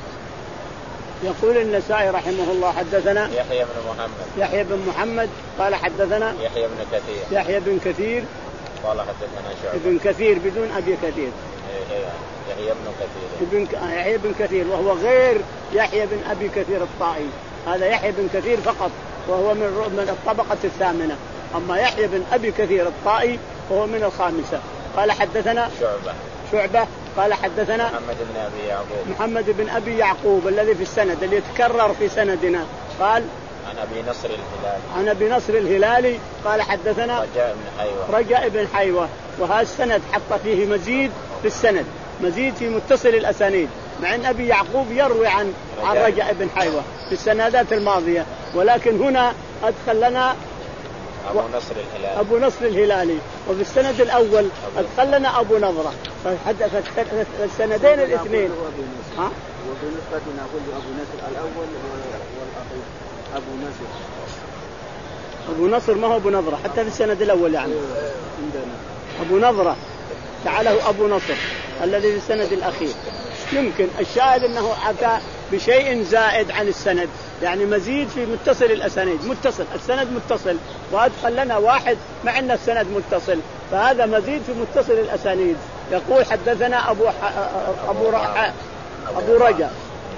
[SPEAKER 2] يقول النسائي رحمه الله حدثنا
[SPEAKER 3] يحيى بن محمد
[SPEAKER 2] يحيى بن محمد قال حدثنا
[SPEAKER 3] يحيى بن كثير
[SPEAKER 2] يحيى بن كثير
[SPEAKER 3] قال حدثنا شعبة
[SPEAKER 2] ابن كثير بدون أبي كثير
[SPEAKER 3] يحيى بن كثير
[SPEAKER 2] ابن يحيى بن كثير وهو غير يحيى بن أبي كثير الطائي. هذا يحيى بن كثير فقط وهو من من الطبقة الثامنة. أما يحيى بن أبي كثير الطائي وهو من الخامسة. قال حدثنا
[SPEAKER 3] شعبة
[SPEAKER 2] شعبة قال حدثنا
[SPEAKER 3] محمد بن أبي يعقوب
[SPEAKER 2] محمد بن أبي يعقوب الذي في السند اللي يتكرر في سندنا. قال
[SPEAKER 3] عن أبي نصر الهلالي
[SPEAKER 2] عن أبي نصر الهلالي قال حدثنا
[SPEAKER 3] رجاء بن حيوة
[SPEAKER 2] رجاء بن حيوة. وهذا السند حط فيه مزيد في السند مزيد في متصل الأسانيد مع أن أبي يعقوب يروي عن عن رجاء بن حيوة في السندات الماضية ولكن هنا أدخل لنا
[SPEAKER 3] أبو نصر الهلالي
[SPEAKER 2] أبو نصر الهلالي وفي السند الأول أدخل لنا أبو نضرة فالسندين الاثنين. ها؟
[SPEAKER 4] وبالنسبة نقول أبو نصر الأول والأخير أبو نصر
[SPEAKER 2] أبو نصر ما هو أبو نضرة حتى في السند الأول يعني أبو نضرة جعله أبو نصر الذي في السند الأخير. يمكن الشاهد أنه أتى بشيء زائد عن السند يعني مزيد في متصل الأسانيد، متصل السند متصل وأدخل لنا واحد مع أن السند متصل، فهذا مزيد في متصل الأسانيد. يقول حدثنا أبو ح... أبو ر... أبو رجاء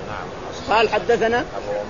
[SPEAKER 2] قال حدثنا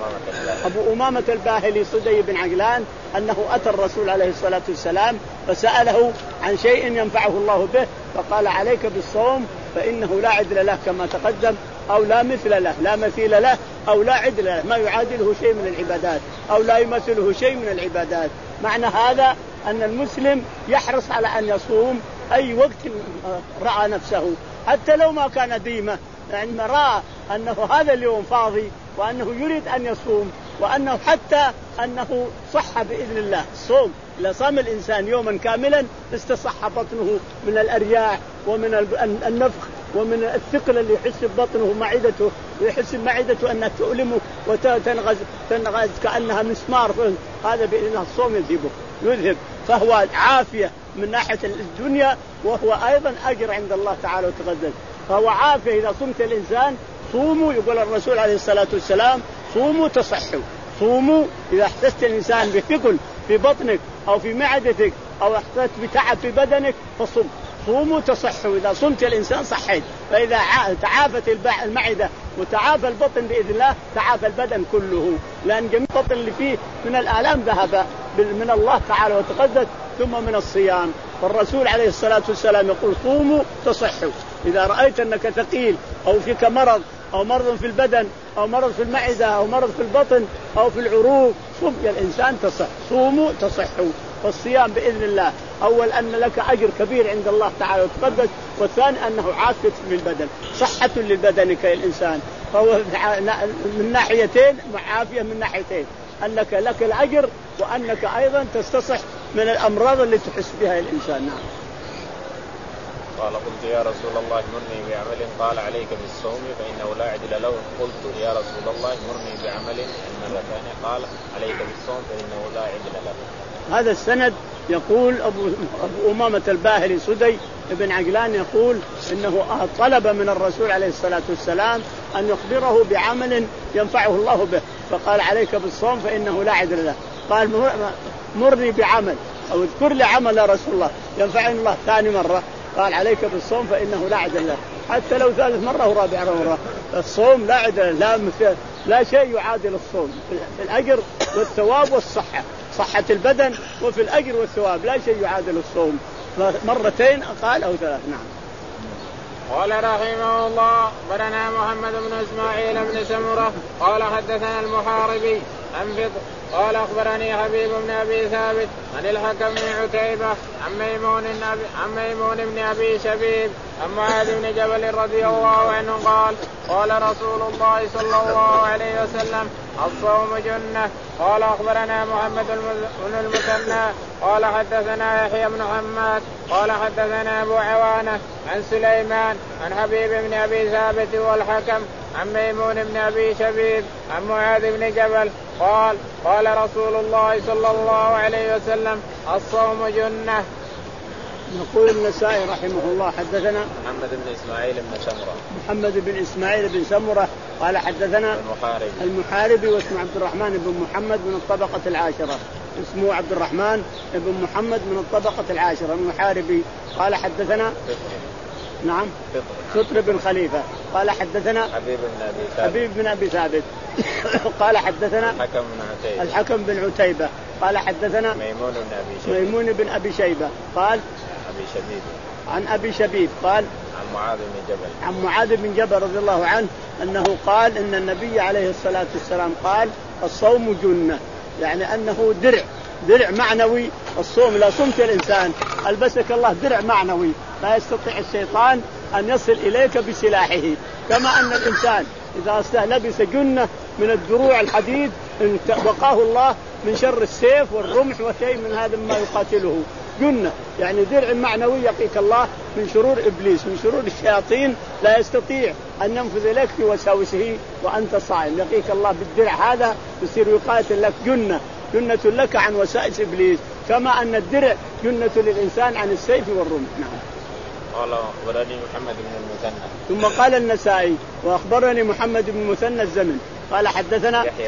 [SPEAKER 2] أبو أمامة الباهلي صدي بن عجلان أنه أتى الرسول عليه الصلاة والسلام فسأله عن شيء ينفعه الله به فقال عليك بالصوم فإنه لا عدل له كما تقدم، أو لا مثل له، لا مثيل له أو لا عدل له، ما يعادله شيء من العبادات أو لا يمثله شيء من العبادات. معنى هذا أن المسلم يحرص على أن يصوم أي وقت رأى نفسه حتى لو ما كان ديمة، يعني ما رأى أنه هذا اليوم فاضي وأنه يريد أن يصوم وأنه حتى أنه صح بإذن الله. الصوم إذا صام الإنسان يوما كاملا استصح بطنه من الأرياح ومن النفخ ومن الثقل اللي يحس ببطنه معدته ويحس بمعدته أنها تؤلمه وتنغز تنغز كأنها مسمار، هذا بإذن الله الصوم يذهبه يذهب، فهو عافية من ناحية الدنيا وهو أيضا أجر عند الله تعالى وتقدس، فهو عافية. إذا صمت الإنسان صوموا، يقول الرسول عليه الصلاة والسلام صوموا تصحوا، صوموا إذا احسست الإنسان بثقل في بطنك أو في معدتك أو احسست بتعب في بدنك فصم، صوموا تصحوا. إذا صمت الإنسان صحيت، فإذا تعافت المعدة وتعافى البطن بإذن الله تعافى البدن كله، لأن جميع البطن اللي فيه من الآلام ذهب من الله تعالى وتقدس ثم من الصيام. فالرسول عليه الصلاة والسلام يقول صوموا تصحوا. إذا رأيت أنك ثقيل أو فيك مرض أو مرض في البدن أو مرض في المعدة أو مرض في البطن أو في العروق صم يا الإنسان تصح، صوموا تصحوا. فالصيام بإذن الله أول أن لك أجر كبير عند الله تعالى وتقدس، والثاني أنه عافية للبدن، صحة للبدن كالإنسان، فهو من ناحيتين عافية من ناحيتين، أنك لك الأجر وأنك أيضا تستصح من الأمراض اللي تحس بها الإنسان. نعم.
[SPEAKER 3] قال قلت يا رسول الله مرني بعمل قال عليك بالصوم فإنه لا عدل له. قلت يا رسول الله مرني بعمل المرة الثانية قال عليك بالصوم فإنه لا عدل له.
[SPEAKER 2] هذا السند يقول أبو, أبو أمامة الباهلي صدي بن عجلان يقول إنه طلب من الرسول عليه الصلاة والسلام أن يخبره بعمل ينفعه الله به، فقال عليك بالصوم فإنه لا عدل له. قال مرني بعمل أو اذكر لي عمل يا رسول الله ينفعني الله. ثاني مرة قال عليك بالصوم فإنه لا عدل له، حتى لو ثالث مرة ورابع مرة. الصوم لا عدل لا مثل لا شيء يعادل الصوم في الأجر والثواب والصحة، صحة البدن وفي الأجر والثواب لا شيء يعادل الصوم. مرتين قال أو ثلاث. نعم.
[SPEAKER 1] قال رحمه الله برنا محمد بن إسماعيل بن سمرة قال حدثنا المحاربي عن فضل قال أخبرني حبيب بن أبي ثابت عن الحكم بن عتيبة عن ميمون عن ميمون بن أبي شبيب عن معاذ بن جبل رضي الله عنه قال قال رسول الله صلى الله عليه وسلم الصوم جنة. قال أخبرنا محمد بن المثنى قال حدثنا يحيى بن حماد قال حدثنا أبو عوانة عن سليمان عن حبيب بن أبي ثابت والحكم عن ميمون بن أبي شبيب عن معاذ بن جبل قال قال رسول الله صلى الله عليه وسلم الصوم جنة.
[SPEAKER 2] يقول النسائي رحمه الله حدثنا
[SPEAKER 3] محمد بن إسماعيل بن سمرة
[SPEAKER 2] محمد بن إسماعيل بن سمرة قال حدثنا
[SPEAKER 3] المحاربي
[SPEAKER 2] المحاربي واسمه عبد الرحمن بن محمد من الطبقة العاشرة، اسمه عبد الرحمن بن محمد من الطبقة العاشرة المحاربي قال حدثنا
[SPEAKER 3] فطر.
[SPEAKER 2] نعم
[SPEAKER 3] فطر.
[SPEAKER 2] فطر بن خليفة قال حدثنا
[SPEAKER 3] حبيب بن أبي ثابت
[SPEAKER 2] حبيب بن أبي ثابت قال حدثنا
[SPEAKER 3] الحكم بن عتيبة
[SPEAKER 2] الحكم بن عتيبة قال حدثنا
[SPEAKER 3] ميمون بن أبي شبيب
[SPEAKER 2] ميمون بن أبي شيبة قال
[SPEAKER 3] أبي شبيب
[SPEAKER 2] عن أبي شبيب قال
[SPEAKER 3] عن معاذ بن جبل
[SPEAKER 2] عن معاذ بن جبل رضي الله عنه أنه قال إن النبي عليه الصلاة والسلام قال الصوم جنة، يعني أنه درع درع معنوي. الصوم لا صمت الإنسان ألبسك الله درع معنوي لا يستطيع الشيطان أن يصل إليك بسلاحه، كما أن الإنسان إذا لبس جنة من الدروع الحديد وقاه الله من شر السيف والرمح وشيء من هذا ما يقاتله. جنة يعني درع معنوي يقيك الله من شرور إبليس من شرور الشياطين، لا يستطيع أن ينفذ لك في وساوسه وأنت صائم، يقيك الله بالدرع هذا يصير يقاتل لك جنة جنة لك عن وسائس إبليس، كما أن الدرع جنة للإنسان عن السيف والرمح. نعم.
[SPEAKER 3] قال أخبرني محمد بن المثنى
[SPEAKER 2] ثم قال النسائي وأخبرني محمد بن المثنى الزمن قال حدثنا
[SPEAKER 3] يحيى بن حماد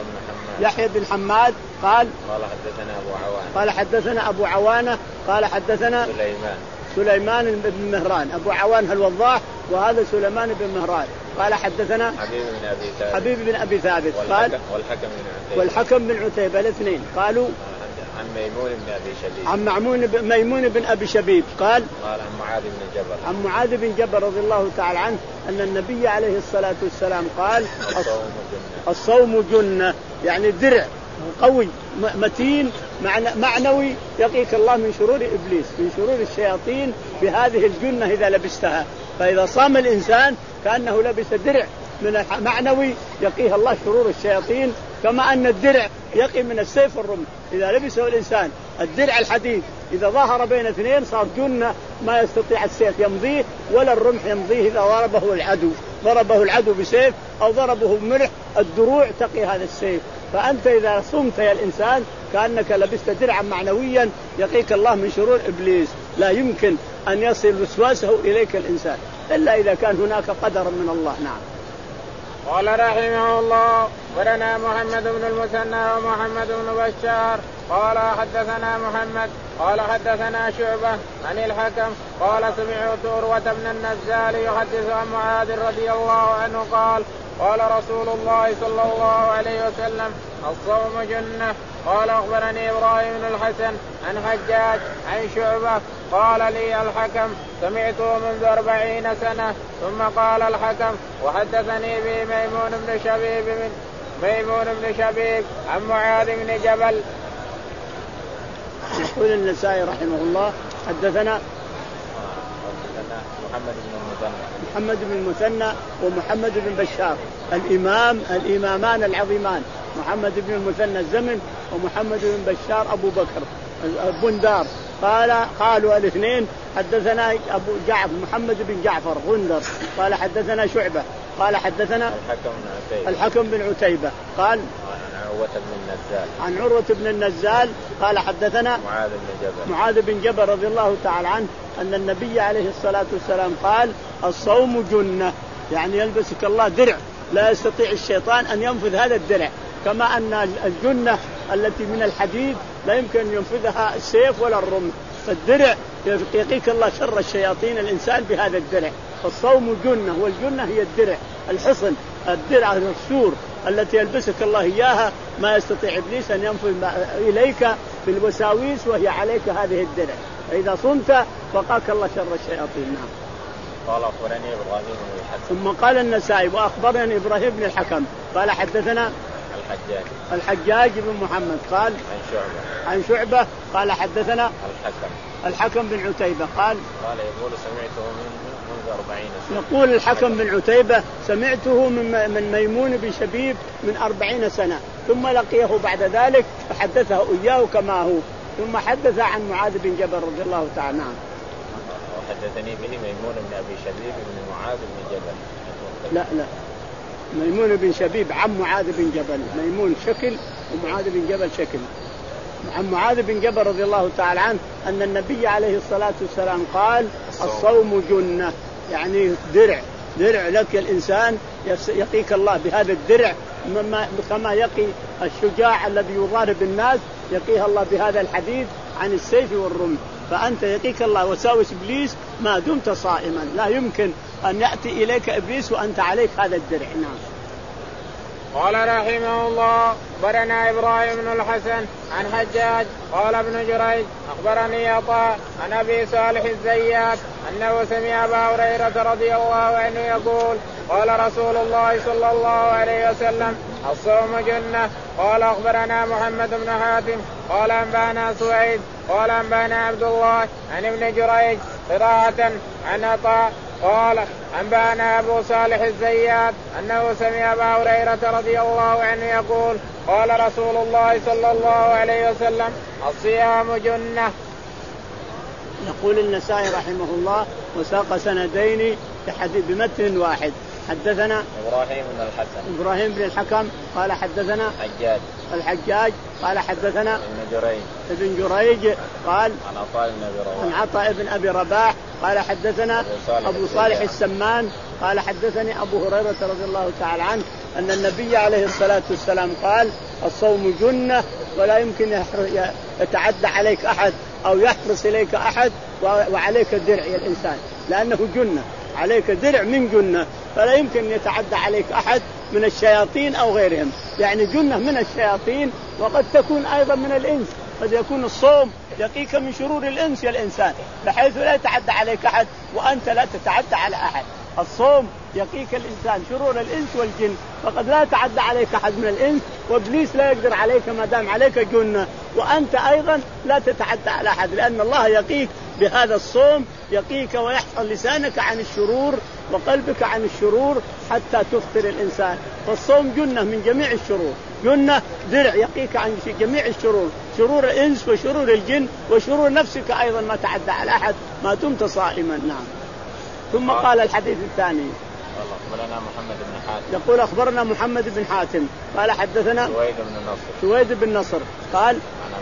[SPEAKER 2] يحيى بن حماد قال
[SPEAKER 3] قال حدثنا أبو عوانة
[SPEAKER 2] قال حدثنا أبو عوانة قال حدثنا
[SPEAKER 3] سليمان
[SPEAKER 2] سليمان بن مهران. أبو عوانة الوضاح وهذا سليمان بن مهران. قال حدثنا
[SPEAKER 3] حبيب بن أبي ثابت
[SPEAKER 2] حبيب بن أبي ثابت قال
[SPEAKER 3] والحكم بن عتيبة
[SPEAKER 2] والحكم بن عتيبة الاثنين قالوا
[SPEAKER 3] عن ميمون بن أبي شبيب
[SPEAKER 2] عن معمون ب... ميمون بن أبي شبيب قال
[SPEAKER 3] قال عن معاذ بن جبل
[SPEAKER 2] عن معاذ بن جبل رضي الله تعالى عنه أن النبي عليه الصلاة والسلام قال
[SPEAKER 3] الصوم جنة
[SPEAKER 2] الصوم جنة يعني درع قوي متين معنوي يقيك الله من شرور إبليس من شرور الشياطين بهذه الجنة إذا لبستها. فإذا صام الإنسان كأنه لبس درع من معنوي يقيه الله شرور الشياطين كما أن الدرع يقي من السيف والرمح. إذا لبسه الإنسان الدرع الحديد إذا ظهر بين اثنين صار جنة ما يستطيع السيف يمضيه ولا الرمح يمضيه إذا ضربه العدو ضربه العدو بسيف أو ضربه بملح الدروع تقي هذا السيف. فأنت إذا صمت يا الإنسان كأنك لبست درعا معنويا يقيك الله من شرور إبليس. لا يمكن أن يصل وسواسه إليك الإنسان إلا إذا كان هناك قدر من الله. نعم.
[SPEAKER 1] قال رحمه الله ولنا محمد بن المثنى ومحمد بن بشار قال حدثنا محمد قال حدثنا شعبة عن الحكم قال سمعت عروة بن النزال يحدث عن معاذ رضي الله عنه قال قال رسول الله صلى الله عليه وسلم الصوم جنة. قال أخبرني إبراهيم بن الحسن عن حجاج عن شعبة قال لي الحكم سمعته منذ أربعين سنة. ثم قال الحكم وحدثني به ميمون بن شبيب من ميمون بن شبيب عن معاذ بن جبل.
[SPEAKER 2] يقول النسائي رحمه الله حدثنا
[SPEAKER 3] محمد بن المثنى
[SPEAKER 2] محمد بن المثنى ومحمد بن بشار الإمام الإمامان العظيمان محمد بن المثنى الزمن ومحمد بن بشار أبو بكر البندار. قال قالوا الاثنين حدثنا أبو جعفر محمد بن جعفر غندر قال حدثنا شعبة قال حدثنا
[SPEAKER 3] الحكم بن عتيبة
[SPEAKER 2] الحكم بن عتيبة قال
[SPEAKER 3] عن عروة بن النزال
[SPEAKER 2] عن عروة بن النزال قال حدثنا
[SPEAKER 3] معاذ بن جبل
[SPEAKER 2] معاذ بن جبل رضي الله تعالى عنه أن النبي عليه الصلاة والسلام قال الصوم جنة يعني يلبسك الله درع لا يستطيع الشيطان أن ينفذ هذا الدرع كما أن الجنة التي من الحديد لا يمكن أن ينفذها السيف ولا الرمح. فالدرع يقيك الله شر الشياطين الإنسان بهذا الدرع. فالصوم جنة والجنة هي الدرع الحصن الدرع السور التي يلبسك الله إياها ما يستطيع إبليس أن ينفذ إليك في الوساويس وهي عليك هذه الدرع. فإذا صمت وقاك الله شر الشياطين. نعم.
[SPEAKER 3] قال أخبرني إبراهيم بن الحكم
[SPEAKER 2] ثم قال النسائي وأخبرني إبراهيم بن الحكم قال حدثنا
[SPEAKER 3] الحجاج
[SPEAKER 2] الحجاج بن محمد قال
[SPEAKER 3] عن شعبة
[SPEAKER 2] عن شعبة قال حدثنا
[SPEAKER 3] الحكم
[SPEAKER 2] الحكم بن عتيبة قال
[SPEAKER 3] قال يقول سمعته من منذ أربعين سنة.
[SPEAKER 2] يقول الحكم بن عتيبة سمعته من من ميمون بن شبيب من أربعين سنة ثم لقيه بعد ذلك فحدثه إياه كما هو ثم حدث عن معاذ بن جبل رضي الله تعالى عنه.
[SPEAKER 3] وحدثني به ميمون بن أبي شبيب بن معاذ بن جبل.
[SPEAKER 2] لا لا ميمون بن شبيب عن معاذ بن جبل ميمون شكل ومعاذ بن جبل شكل. عن معاذ بن جبل رضي الله تعالى عنه أن النبي عليه الصلاة والسلام قال الصوم جنة يعني درع درع لك الإنسان يقيك الله بهذا الدرع كما يقي الشجاع الذي يضارب الناس يقيه الله بهذا الحديد عن السيف والرمح. فأنت يقيك الله وساوس إبليس ما دمت صائما لا يمكن أن يأتي إليك إبليس وأنت عليك هذا الدرع. نعم.
[SPEAKER 1] قال رحمه الله أخبرنا إبراهيم بن الحسن عن حجاج قال ابن جريج أخبرني عطاء عن أبي صالح الزيات أنه سمع أبا هريرة رضي الله عنه يقول قال رسول الله صلى الله عليه وسلم الصوم جنة. قال أخبرنا محمد بن حاتم قال أنبانا سعيد قال أنبانا عبد الله عن ابن جريج قراءة عن عطاء قال أنبانا أبو صالح الزيات أنه سمع أبا هريرة رضي الله عنه يقول قال رسول الله صلى الله عليه وسلم الصيام جنة.
[SPEAKER 2] يقول النسائي رحمه الله وساق سندين بمتن واحد حدثنا
[SPEAKER 3] إبراهيم بن الحسن
[SPEAKER 2] إبراهيم بن الحكم قال حدثنا
[SPEAKER 3] حجاج
[SPEAKER 2] الحجاج قال حدثنا
[SPEAKER 3] ابن جريج
[SPEAKER 2] ابن جريج قال
[SPEAKER 3] عن عطاء بن أبي رباح
[SPEAKER 2] عن عطاء بن أبي رباح قال حدثنا
[SPEAKER 3] أبو صالح,
[SPEAKER 2] أبو صالح السمان قال حدثني أبو هريرة رضي الله تعالى عنه أن النبي عليه الصلاة والسلام قال الصوم جنة ولا يمكن يتعدى عليك أحد أو يحرص إليك أحد وعليك درع يا الإنسان لأنه جنة عليك درع من جنة فلا يمكن يتعدى عليك أحد من الشياطين أو غيرهم يعني جنة من الشياطين وقد تكون أيضا من الإنس قد يكون الصوم يقيك من شرور الإنس يا الإنسان بحيث لا يتعدى عليك أحد وأنت لا تتعدى على أحد. الصوم يقيك الإنسان شرور الإنس والجن فقد لا يتعدى عليك أحد من الإنس وإبليس لا يقدر عليك ما دام عليك جنة وأنت أيضا لا تتعدى على أحد لأن الله يقيك بهذا الصوم يقيك ويحفظ لسانك عن الشرور وقلبك عن الشرور حتى تفطر الإنسان. فالصوم جنة من جميع الشرور جنة درع يقيك عن جميع الشرور شرور الإنس وشرور الجن وشرور نفسك أيضا ما تعدى على أحد ما دمت صائما. نعم. ثم قال الحديث الثاني
[SPEAKER 3] أخبرنا محمد بن حاتم
[SPEAKER 2] يقول أخبرنا محمد بن حاتم قال حدثنا
[SPEAKER 3] سويد بن نصر
[SPEAKER 2] سويد بن نصر قال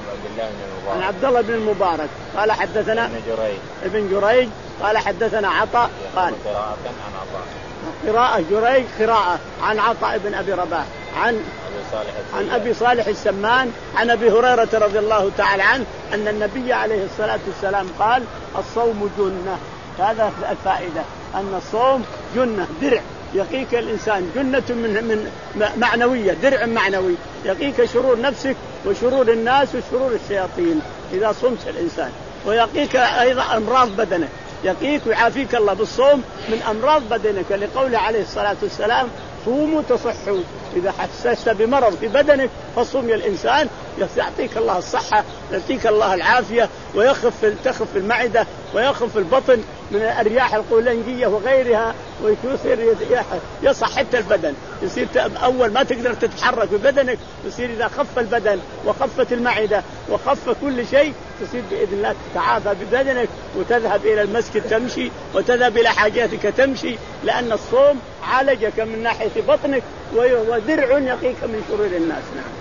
[SPEAKER 3] عن
[SPEAKER 2] عن عبد
[SPEAKER 3] عبد الله بن المبارك
[SPEAKER 2] الله بن المبارك قال حدثنا
[SPEAKER 3] ابن جريج
[SPEAKER 2] ابن جريج قال حدثنا عطاء قال
[SPEAKER 3] قراءة عن عطاء
[SPEAKER 2] قراءة جريج قراءة عن عطاء بن أبي رباح عن
[SPEAKER 3] أبي صالح
[SPEAKER 2] عن أبي صالح السمان عن أبي هريرة رضي الله تعالى عنه أن النبي عليه الصلاة والسلام قال الصوم جنة. هذا الفائدة أن الصوم جنة درع يقيك الإنسان جنة من من معنوية درع معنوي يقيك شرور نفسك وشرور الناس وشرور الشياطين إذا صمت الإنسان ويقيك أيضا أمراض بدنك يقيك ويعافيك الله بالصوم من أمراض بدنك لقوله عليه الصلاة والسلام صوموا تصحوا إذا حسست بمرض في بدنك فصوم يا الإنسان يعطيك الله الصحة يعطيك الله العافية ويخف تخف المعدة ويخف البطن من الأرياح القولنجية وغيرها ويصير يصح حتى البدن يصير أول ما تقدر تتحرك ببدنك يصير إذا خف البدن وخفت المعدة وخف كل شيء تصير بإذن الله تتعافى ببدنك وتذهب إلى المسجد تمشي وتذهب إلى حاجاتك تمشي لأن الصوم عالجك من ناحية بطنك ودرع يقيك من شرور الناس. نعم.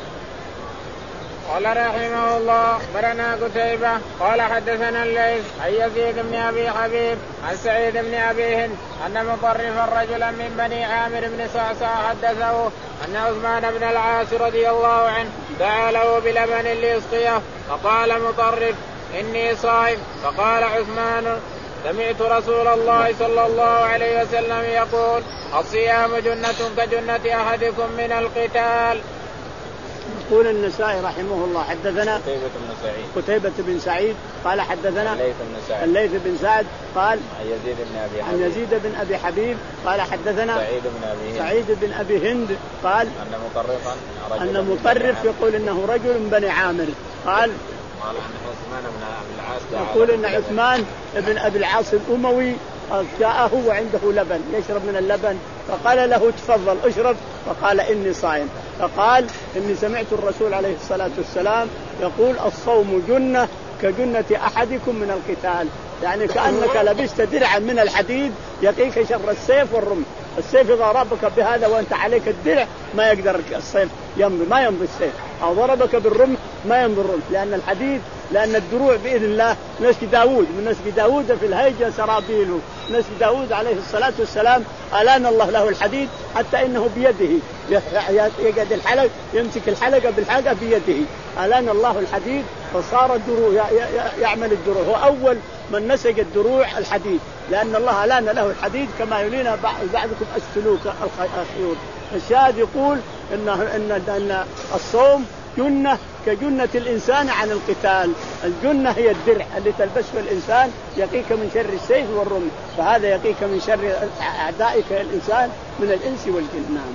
[SPEAKER 1] قال رحمه الله أخبرنا قتيبة قال حدثنا الليث عن يزيد بن أبي حبيب عن سعيد بن أبي هند أن مطرفا رجلا من بني عامر بن صعصع حدثه أن عثمان بن العاص رضي الله عنه دعا له بلبن ليسقيه فقال مطرف إني صائم فقال عثمان سمعت رسول الله صلى الله عليه وسلم يقول الصيام جنة كجنة أحدكم من القتال.
[SPEAKER 2] يقول النسائي رحمه الله حدثنا
[SPEAKER 3] قتيبة بن سعيد
[SPEAKER 2] قتيبة بن سعيد قال حدثنا
[SPEAKER 3] الليث بن سعد
[SPEAKER 2] الليث بن سعد قال
[SPEAKER 3] عن يزيد بن أبي
[SPEAKER 2] عن يزيد بن أبي حبيب قال حدثنا
[SPEAKER 3] سعيد بن أبي هند
[SPEAKER 2] سعيد بن أبي هند قال
[SPEAKER 3] أن مطرفا
[SPEAKER 2] أن مطرف يقول إنه رجل من بني عامر قال
[SPEAKER 3] قال أن عثمان بن أبي العاص
[SPEAKER 2] يقول إن عثمان بن أبي العاص الأموي جاءه وعنده لبن يشرب من اللبن فقال له تفضل اشرب فقال إني صائم فقال إني سمعت الرسول عليه الصلاة والسلام يقول الصوم جنة كجنة أحدكم من القتال يعني كأنك لبست درعا من الحديد يقيك شر السيف والرمح. السيف إذا ضربك بهذا وأنت عليك الدرع ما يقدر السيف يمضي ما يمضي السيف أو ضربك بالرمح ما يمضي الرمح لأن الحديد لأن الدروع بإذن الله نسك داود من نسك داود في الهيجة سرابيله نسك داود عليه الصلاة والسلام ألان الله له الحديد حتى إنه بيده يقعد الحلق يمسك الحلقة بالحلقة بيده ألان الله الحديد فصار الدروع يعمل الدروع هو أول من نسج الدروع الحديد لأن الله ألان له الحديد كما يلين بعضكم السلوك الخيوط. الشاهد يقول إن, إن, إن الصوم جنة كجنة الإنسان عن القتال. الجنة هي الدرع اللي تلبسه الإنسان يقيك من شر السيف والرمح فهذا يقيك من شر أعدائك الإنسان من الإنس والجن. نعم.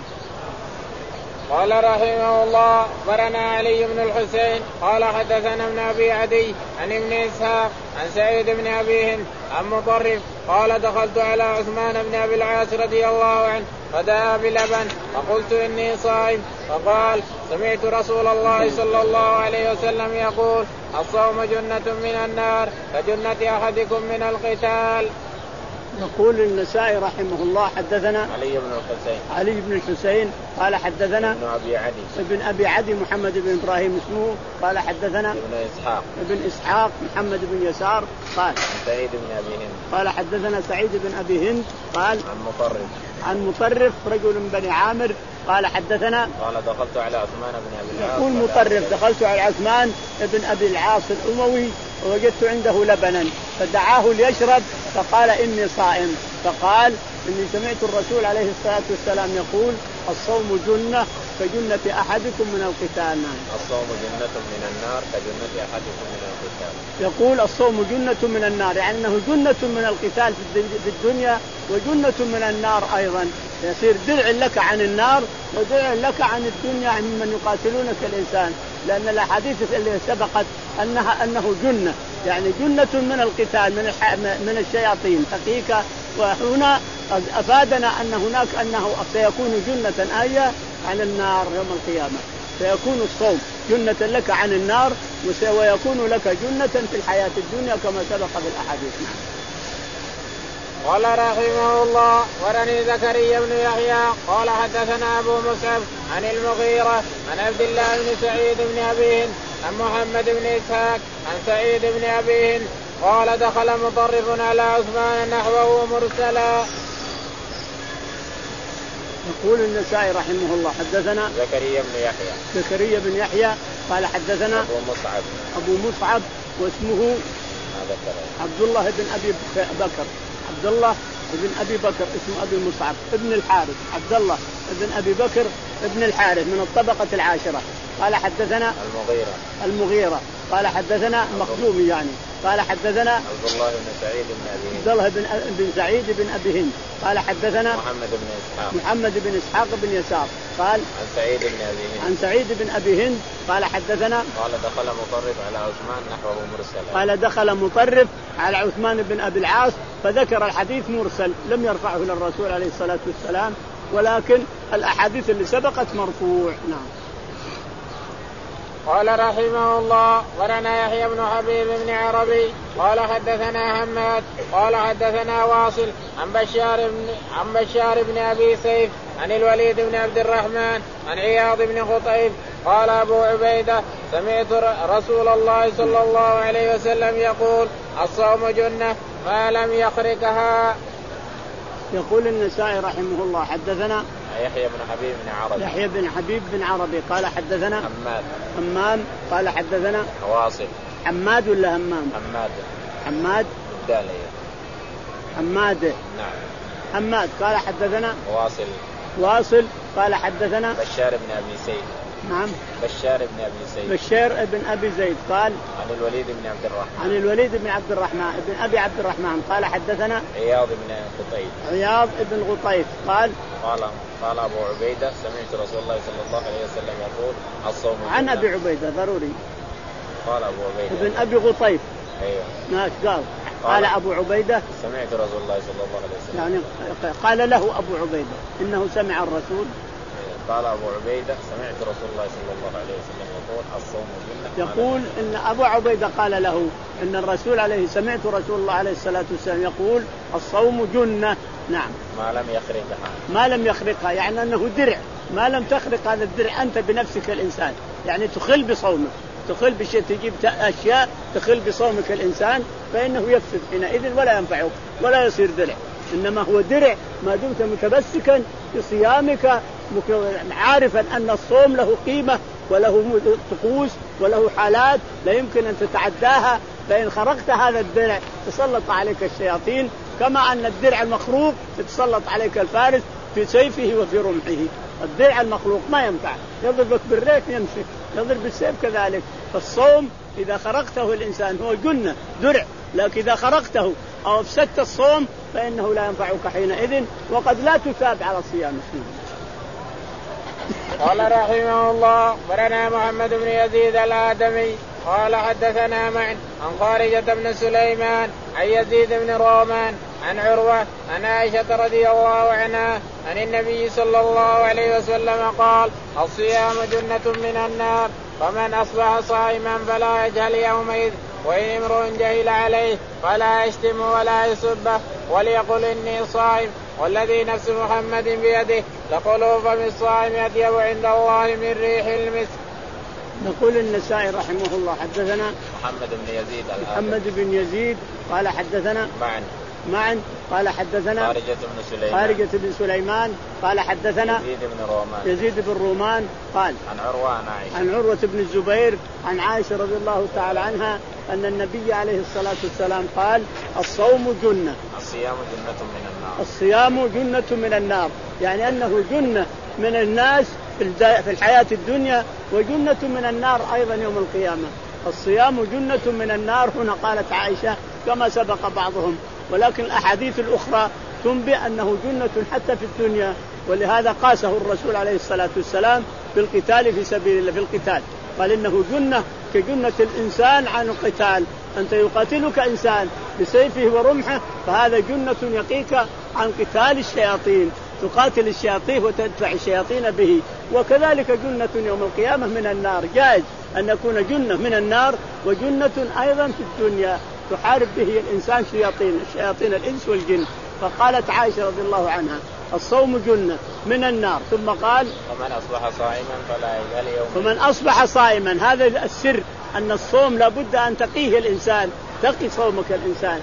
[SPEAKER 1] قال رحمه الله أخبرنا علي بن الحسين قال حدثنا ابن أبي عدي عن ابن إسحاق عن سعيد بن أبي هند عن مطرف قال دخلت على عثمان بن أبي العاص رضي الله عنه فدعا بلبن فقلت إني صائم فقال سمعت رسول الله صلى الله عليه وسلم يقول الصوم جنة من النار كجنة أحدكم من القتال.
[SPEAKER 2] يقول النسائي رحمه الله حدثنا
[SPEAKER 3] علي بن الحسين
[SPEAKER 2] علي بن الحسين قال حدثنا
[SPEAKER 3] ابن أبي عدي
[SPEAKER 2] ابن أبي عدي محمد بن إبراهيم اسمه قال حدثنا
[SPEAKER 3] ابن إسحاق
[SPEAKER 2] ابن إسحاق محمد بن يسار قال
[SPEAKER 3] سعيد بن أبي هند
[SPEAKER 2] قال حدثنا سعيد بن أبي هند قال
[SPEAKER 3] عن مطرف
[SPEAKER 2] عن مطرف رجل من بني عامر قال حدثنا
[SPEAKER 3] قال دخلت على عثمان بن أبي العاص
[SPEAKER 2] يقول مطرف دخلت على عثمان بن أبي العاص الأموي ووجدت عنده لبنا فدعاه ليشرب فقال إني صائم فقال إني سمعت الرسول عليه الصلاة والسلام يقول الصوم جنة كجنة أحدكم من القتال.
[SPEAKER 3] الصوم جنة من النار كجنة أحدكم من القتال.
[SPEAKER 2] يقول الصوم جنة من النار يعني أنه جنة من القتال في الدنيا وجنة من النار أيضا يصير درع لك عن النار ودرع لك عن الدنيا ممن يقاتلونك الإنسان لأن الأحاديث اللي سبقت أنها أنه جنة يعني جنة من القتال من من الشياطين حقيقة. وهنا أفادنا أن هناك أنه سيكون جنة آية عن النار يوم القيامة سيكون الصوم جنة لك عن النار ويكون لك جنة في الحياة الدنيا كما سبق في الأحاديث.
[SPEAKER 1] قال رحمه الله ورني زكريا بن يحيى قال حدثنا أبو مصعب عن المغيرة عن عبد الله بن سعيد بن أبي هند عن محمد بن إسحاق عن سعيد بن أبي هند قال دخل مطرف على عثمان نحوه مرسلا.
[SPEAKER 2] يقول النسائي رحمه الله حدثنا
[SPEAKER 3] زكريا بن يحيى
[SPEAKER 2] زكريا بن يحيى قال حدثنا
[SPEAKER 3] أبو مصعب
[SPEAKER 2] أبو مصعب واسمه عبد الله بن أبي بكر عبد الله بن أبي بكر اسمه أبي مصعب ابن الحارث عبد الله بن أبي بكر ابن الحارث من الطبقة العاشرة. قال حدثنا
[SPEAKER 3] المغيرة
[SPEAKER 2] المغيرة قال حدثنا مخزومي يعني قال حدثنا
[SPEAKER 3] عبد الله بن سعيد بن أبي هند
[SPEAKER 2] عبد الله بن بن سعيد بن أبي هند قال حدثنا
[SPEAKER 3] محمد بن إسحاق
[SPEAKER 2] محمد بن إسحاق بن يسار قال
[SPEAKER 3] عن سعيد بن أبي هند
[SPEAKER 2] عن سعيد بن أبي هند قال حدثنا
[SPEAKER 3] قال دخل مطرف على عثمان نحوه مرسلا
[SPEAKER 2] قال دخل مطرف على عثمان بن أبي العاص فذكر الحديث مرسل لم يرفعه إلى الرسول عليه الصلاة والسلام ولكن الأحاديث اللي سبقت مرفوع. نعم.
[SPEAKER 1] قال رحمه الله ولنا يحيى بن حبيب بن عربي قال حدثنا حماد قال حدثنا واصل عن بشار بن عن بشار بن ابي سيف عن الوليد بن عبد الرحمن عن عياض بن خطيب قال ابو عبيده سمعت رسول الله صلى الله عليه وسلم يقول الصوم جنه ما لم يخرقها.
[SPEAKER 2] يقول النسائي رحمه الله حدثنا
[SPEAKER 3] يحيى بن حبيب بن عربي
[SPEAKER 2] يحيى بن حبيب بن عربي قال حدثنا
[SPEAKER 3] حماد
[SPEAKER 2] حمام قال حدثنا
[SPEAKER 3] واصل
[SPEAKER 2] حماد ولا همام
[SPEAKER 3] حماد
[SPEAKER 2] حماد
[SPEAKER 3] الدالية
[SPEAKER 2] حماد
[SPEAKER 3] نعم
[SPEAKER 2] حماد قال حدثنا
[SPEAKER 3] واصل
[SPEAKER 2] واصل قال حدثنا
[SPEAKER 3] بشار بن أبي سيد
[SPEAKER 2] نعم
[SPEAKER 3] بشار بن أبي سيد
[SPEAKER 2] بشار بن أبي زيد قال
[SPEAKER 3] عن الوليد بن عبد الرحمن
[SPEAKER 2] عن الوليد بن عبد الرحمن بن أبي عبد الرحمن قال حدثنا
[SPEAKER 3] عياض بن غطيف
[SPEAKER 2] عياض بن غطيف قال
[SPEAKER 3] قال قال أبو عبيدة سمعت رسول الله صلى الله عليه وسلم يقول الصوم
[SPEAKER 2] عن أبي عبيدة ضروري
[SPEAKER 3] قال أبو عبيدة
[SPEAKER 2] ابن أبي غطيف
[SPEAKER 3] أيوه
[SPEAKER 2] ناس قال قال أبو عبيدة
[SPEAKER 3] سمعت رسول الله صلى الله عليه وسلم
[SPEAKER 2] يعني قال له أبو عبيدة إنه سمع الرسول
[SPEAKER 3] قال أبو عبيدة سمعت رسول الله صلى الله عليه وسلم يقول الصوم جنة
[SPEAKER 2] يقول إن أبو عبيدة قال له إن الرسول عليه سمعت رسول الله عليه الصلاة والسلام يقول الصوم جنة. نعم
[SPEAKER 3] ما لم يخرقها
[SPEAKER 2] ما لم يخرقها يعني أنه درع ما لم تخرق هذا الدرع أنت بنفسك الإنسان يعني تخل بصومك تخل بشيء تجيب أشياء تخل بصومك الإنسان فإنه يفسد حينئذ ولا ينفعك ولا يصير درع إنما هو درع ما دمت متمسكا بصيامك عارفا أن الصوم له قيمة وله طقوس وله حالات لا يمكن أن تتعداها فإن خرقت هذا الدرع تسلط عليك الشياطين كما أن الدرع المخروق تتسلط عليك الفارس في سيفه وفي رمحه. الدرع المخلوق ما ينفع يضربك بالريح يمسك يضرب بالسيف كذلك. فالصوم إذا خرقته الإنسان هو جنة درع لكن إذا خرقته أو أفسدت الصوم فإنه لا ينفعك حينئذ وقد لا تثاب على صيام السنة.
[SPEAKER 1] قال رحمه الله ولنا محمد بن يزيد الآدمي قال حدثنا معن عن خارجة بن سليمان عن يزيد بن رومان عن عروة عن عائشة رضي الله عنها عن النبي صلى الله عليه وسلم قال الصيام جنة من النار فمن أصبح صائما فلا يجهل يومئذ وإن امرؤ جهل عليه فلا يشتم ولا يسبه وليقل إني صائم والذي نفس محمد بيده لقلوب فم الصائم أطيب عند الله من ريح المسك.
[SPEAKER 2] نقول النسائي رحمه الله حدثنا
[SPEAKER 3] محمد بن يزيد
[SPEAKER 2] محمد بن يزيد قال حدثنا
[SPEAKER 3] معا
[SPEAKER 2] معا قال حدثنا
[SPEAKER 3] خارجة بن سليمان
[SPEAKER 2] خارجة بن سليمان قال حدثنا
[SPEAKER 3] يزيد بن رومان
[SPEAKER 2] يزيد بن رومان قال
[SPEAKER 3] عن عروة عن عائشة
[SPEAKER 2] عن عروة بن الزبير عن عائشة رضي الله تعالى عنها أن النبي عليه الصلاة والسلام قال الصوم جنة
[SPEAKER 3] الصيام جنة من النار
[SPEAKER 2] الصيام جنة من النار يعني أنه جنة من الناس في الحياة الدنيا وجنة من النار أيضا يوم القيامة. الصيام جنة من النار هنا قالت عائشة كما سبق بعضهم ولكن الأحاديث الأخرى تنبئ أنه جنة حتى في الدنيا ولهذا قاسه الرسول عليه الصلاة والسلام بالقتال في سبيل الله. في القتال قال إنه جنة كجنة الإنسان عن القتال أنت يقاتلك إنسان بسيفه ورمحه فهذا جنة يقيك عن قتال الشياطين تقاتل الشياطين وتدفع الشياطين به وكذلك جنة يوم القيامة من النار جائز أن يكون جنة من النار وجنة أيضا في الدنيا تحارب به الإنسان شياطين الشياطين الإنس والجن. فقالت عائشة رضي الله عنها الصوم جنة من النار ثم قال
[SPEAKER 3] ومن أصبح صائما فلا يزال يوم
[SPEAKER 2] ومن أصبح صائما هذا السر أن الصوم لابد أن تقيه الإنسان تقي صومك الإنسان.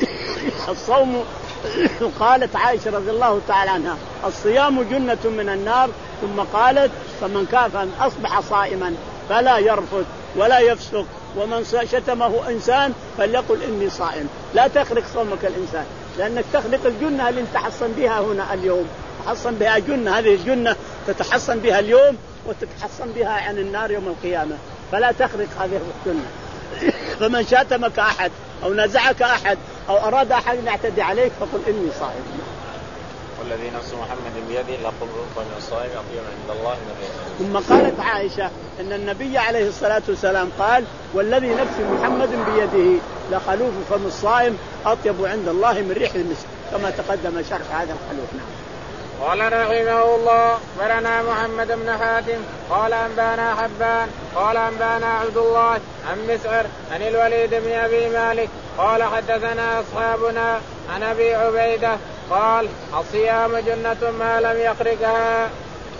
[SPEAKER 2] الصوم قالت عائشة رضي الله تعالى عنها الصيام جنة من النار ثم قالت فمن كان أصبح صائما فلا يرفث ولا يفسق ومن شتمه إنسان فليقل إني صائم. لا تخرق صومك الإنسان لأنك تخلق الجنة اللي تحصن بها هنا اليوم تحصن بها جنة هذه الجنة تتحصن بها اليوم وتتحصن بها عن النار يوم القيامة فلا تخرق هذه الجنة. فمن شاتمك أحد أو نزعك أحد أو أراد أحد أن يعتدي عليك فقل إني صائم.
[SPEAKER 3] والذي نفس محمد بيده لقلوب فم الصائم أطيب عند الله من ريح المسك.
[SPEAKER 2] ثم قالت عائشة أن النبي عليه الصلاة والسلام قال والذي نفس محمد بيده لخلوف فم الصائم أطيب عند الله من ريح المسك كما تقدم شرح هذا الخلوف. نعم.
[SPEAKER 1] قال رحمه الله برنا محمد بن حاتم قال أنبانا حبان قال أنبانا عبد الله عن مسعر عن الوليد بن أبي مالك قال حدثنا أصحابنا عن أبي عبيدة قال الصيام جنة ما لم يخرقها.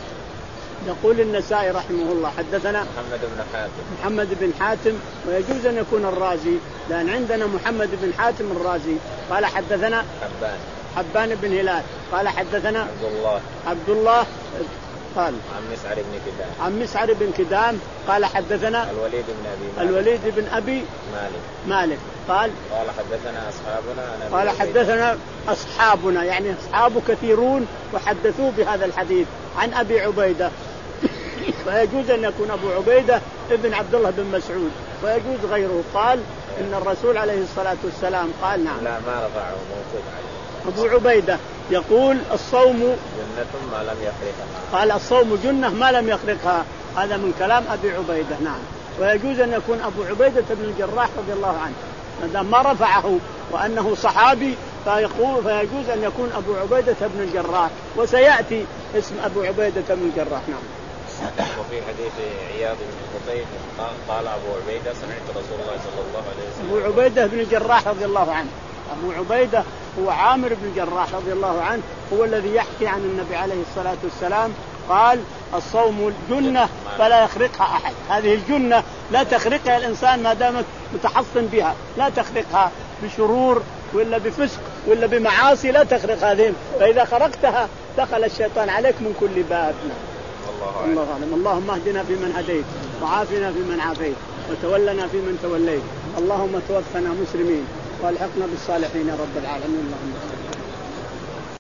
[SPEAKER 2] يقول النسائي رحمه الله حدثنا
[SPEAKER 3] محمد بن حاتم
[SPEAKER 2] محمد بن حاتم ويجوز أن يكون الرازي لأن عندنا محمد بن حاتم الرازي قال حدثنا
[SPEAKER 3] حبان
[SPEAKER 2] حبان بن هلال قال حدثنا
[SPEAKER 3] عبد الله
[SPEAKER 2] عبد الله قال
[SPEAKER 3] عن مسعر بن كدام
[SPEAKER 2] عن مسعر بن كدام قال حدثنا
[SPEAKER 3] الوليد بن أبي مالك
[SPEAKER 2] الوليد بن أبي
[SPEAKER 3] مالك
[SPEAKER 2] مالك قال
[SPEAKER 3] قال حدثنا أصحابنا
[SPEAKER 2] قال حدثنا أصحابنا يعني أصحاب كثيرون وحدثوا بهذا الحديث عن أبي عبيدة ويجوز أن يكون أبو عبيدة ابن عبد الله بن مسعود ويجوز غيره. قال إن الرسول عليه الصلاة والسلام قال نعم
[SPEAKER 3] لا ما رفعه موقوف عليه.
[SPEAKER 2] أبو عبيدة يقول الصوم
[SPEAKER 3] جنة ما لم يخرقها
[SPEAKER 2] قال الصوم جنة ما لم يخرقها هذا من كلام أبي عبيدة. نعم. ويجوز أن يكون أبو عبيدة بن الجراح رضي الله عنه ما رفعه وأنه صحابي فيقول فيجوز أن يكون أبو عبيدة بن الجراح وسيأتي اسم أبو عبيدة بن الجراح. نعم.
[SPEAKER 3] وفي حديث عياض بن قتيل قال أبو عبيدة سمعت رسول الله صلى الله عليه وسلم.
[SPEAKER 2] أبو عبيدة بن الجراح رضي الله عنه أبو عبيدة هو عامر بن الجراح رضي الله عنه هو الذي يحكي عن النبي عليه الصلاة والسلام قال الصوم جنة فلا يخرقها أحد. هذه الجنة لا تخرقها الإنسان ما دامت متحصن بها لا تخرقها بشرور ولا بفسق ولا بمعاصي لا تخرق هذه فإذا خرقتها دخل الشيطان عليك من كل باب. الله أعلم. اللهم اهدنا فيمن هديت وعافنا فيمن عافيت وتولنا فيمن توليت اللهم توفنا مسلمين والحقنا بالصالحين يا رب العالمين. اللهم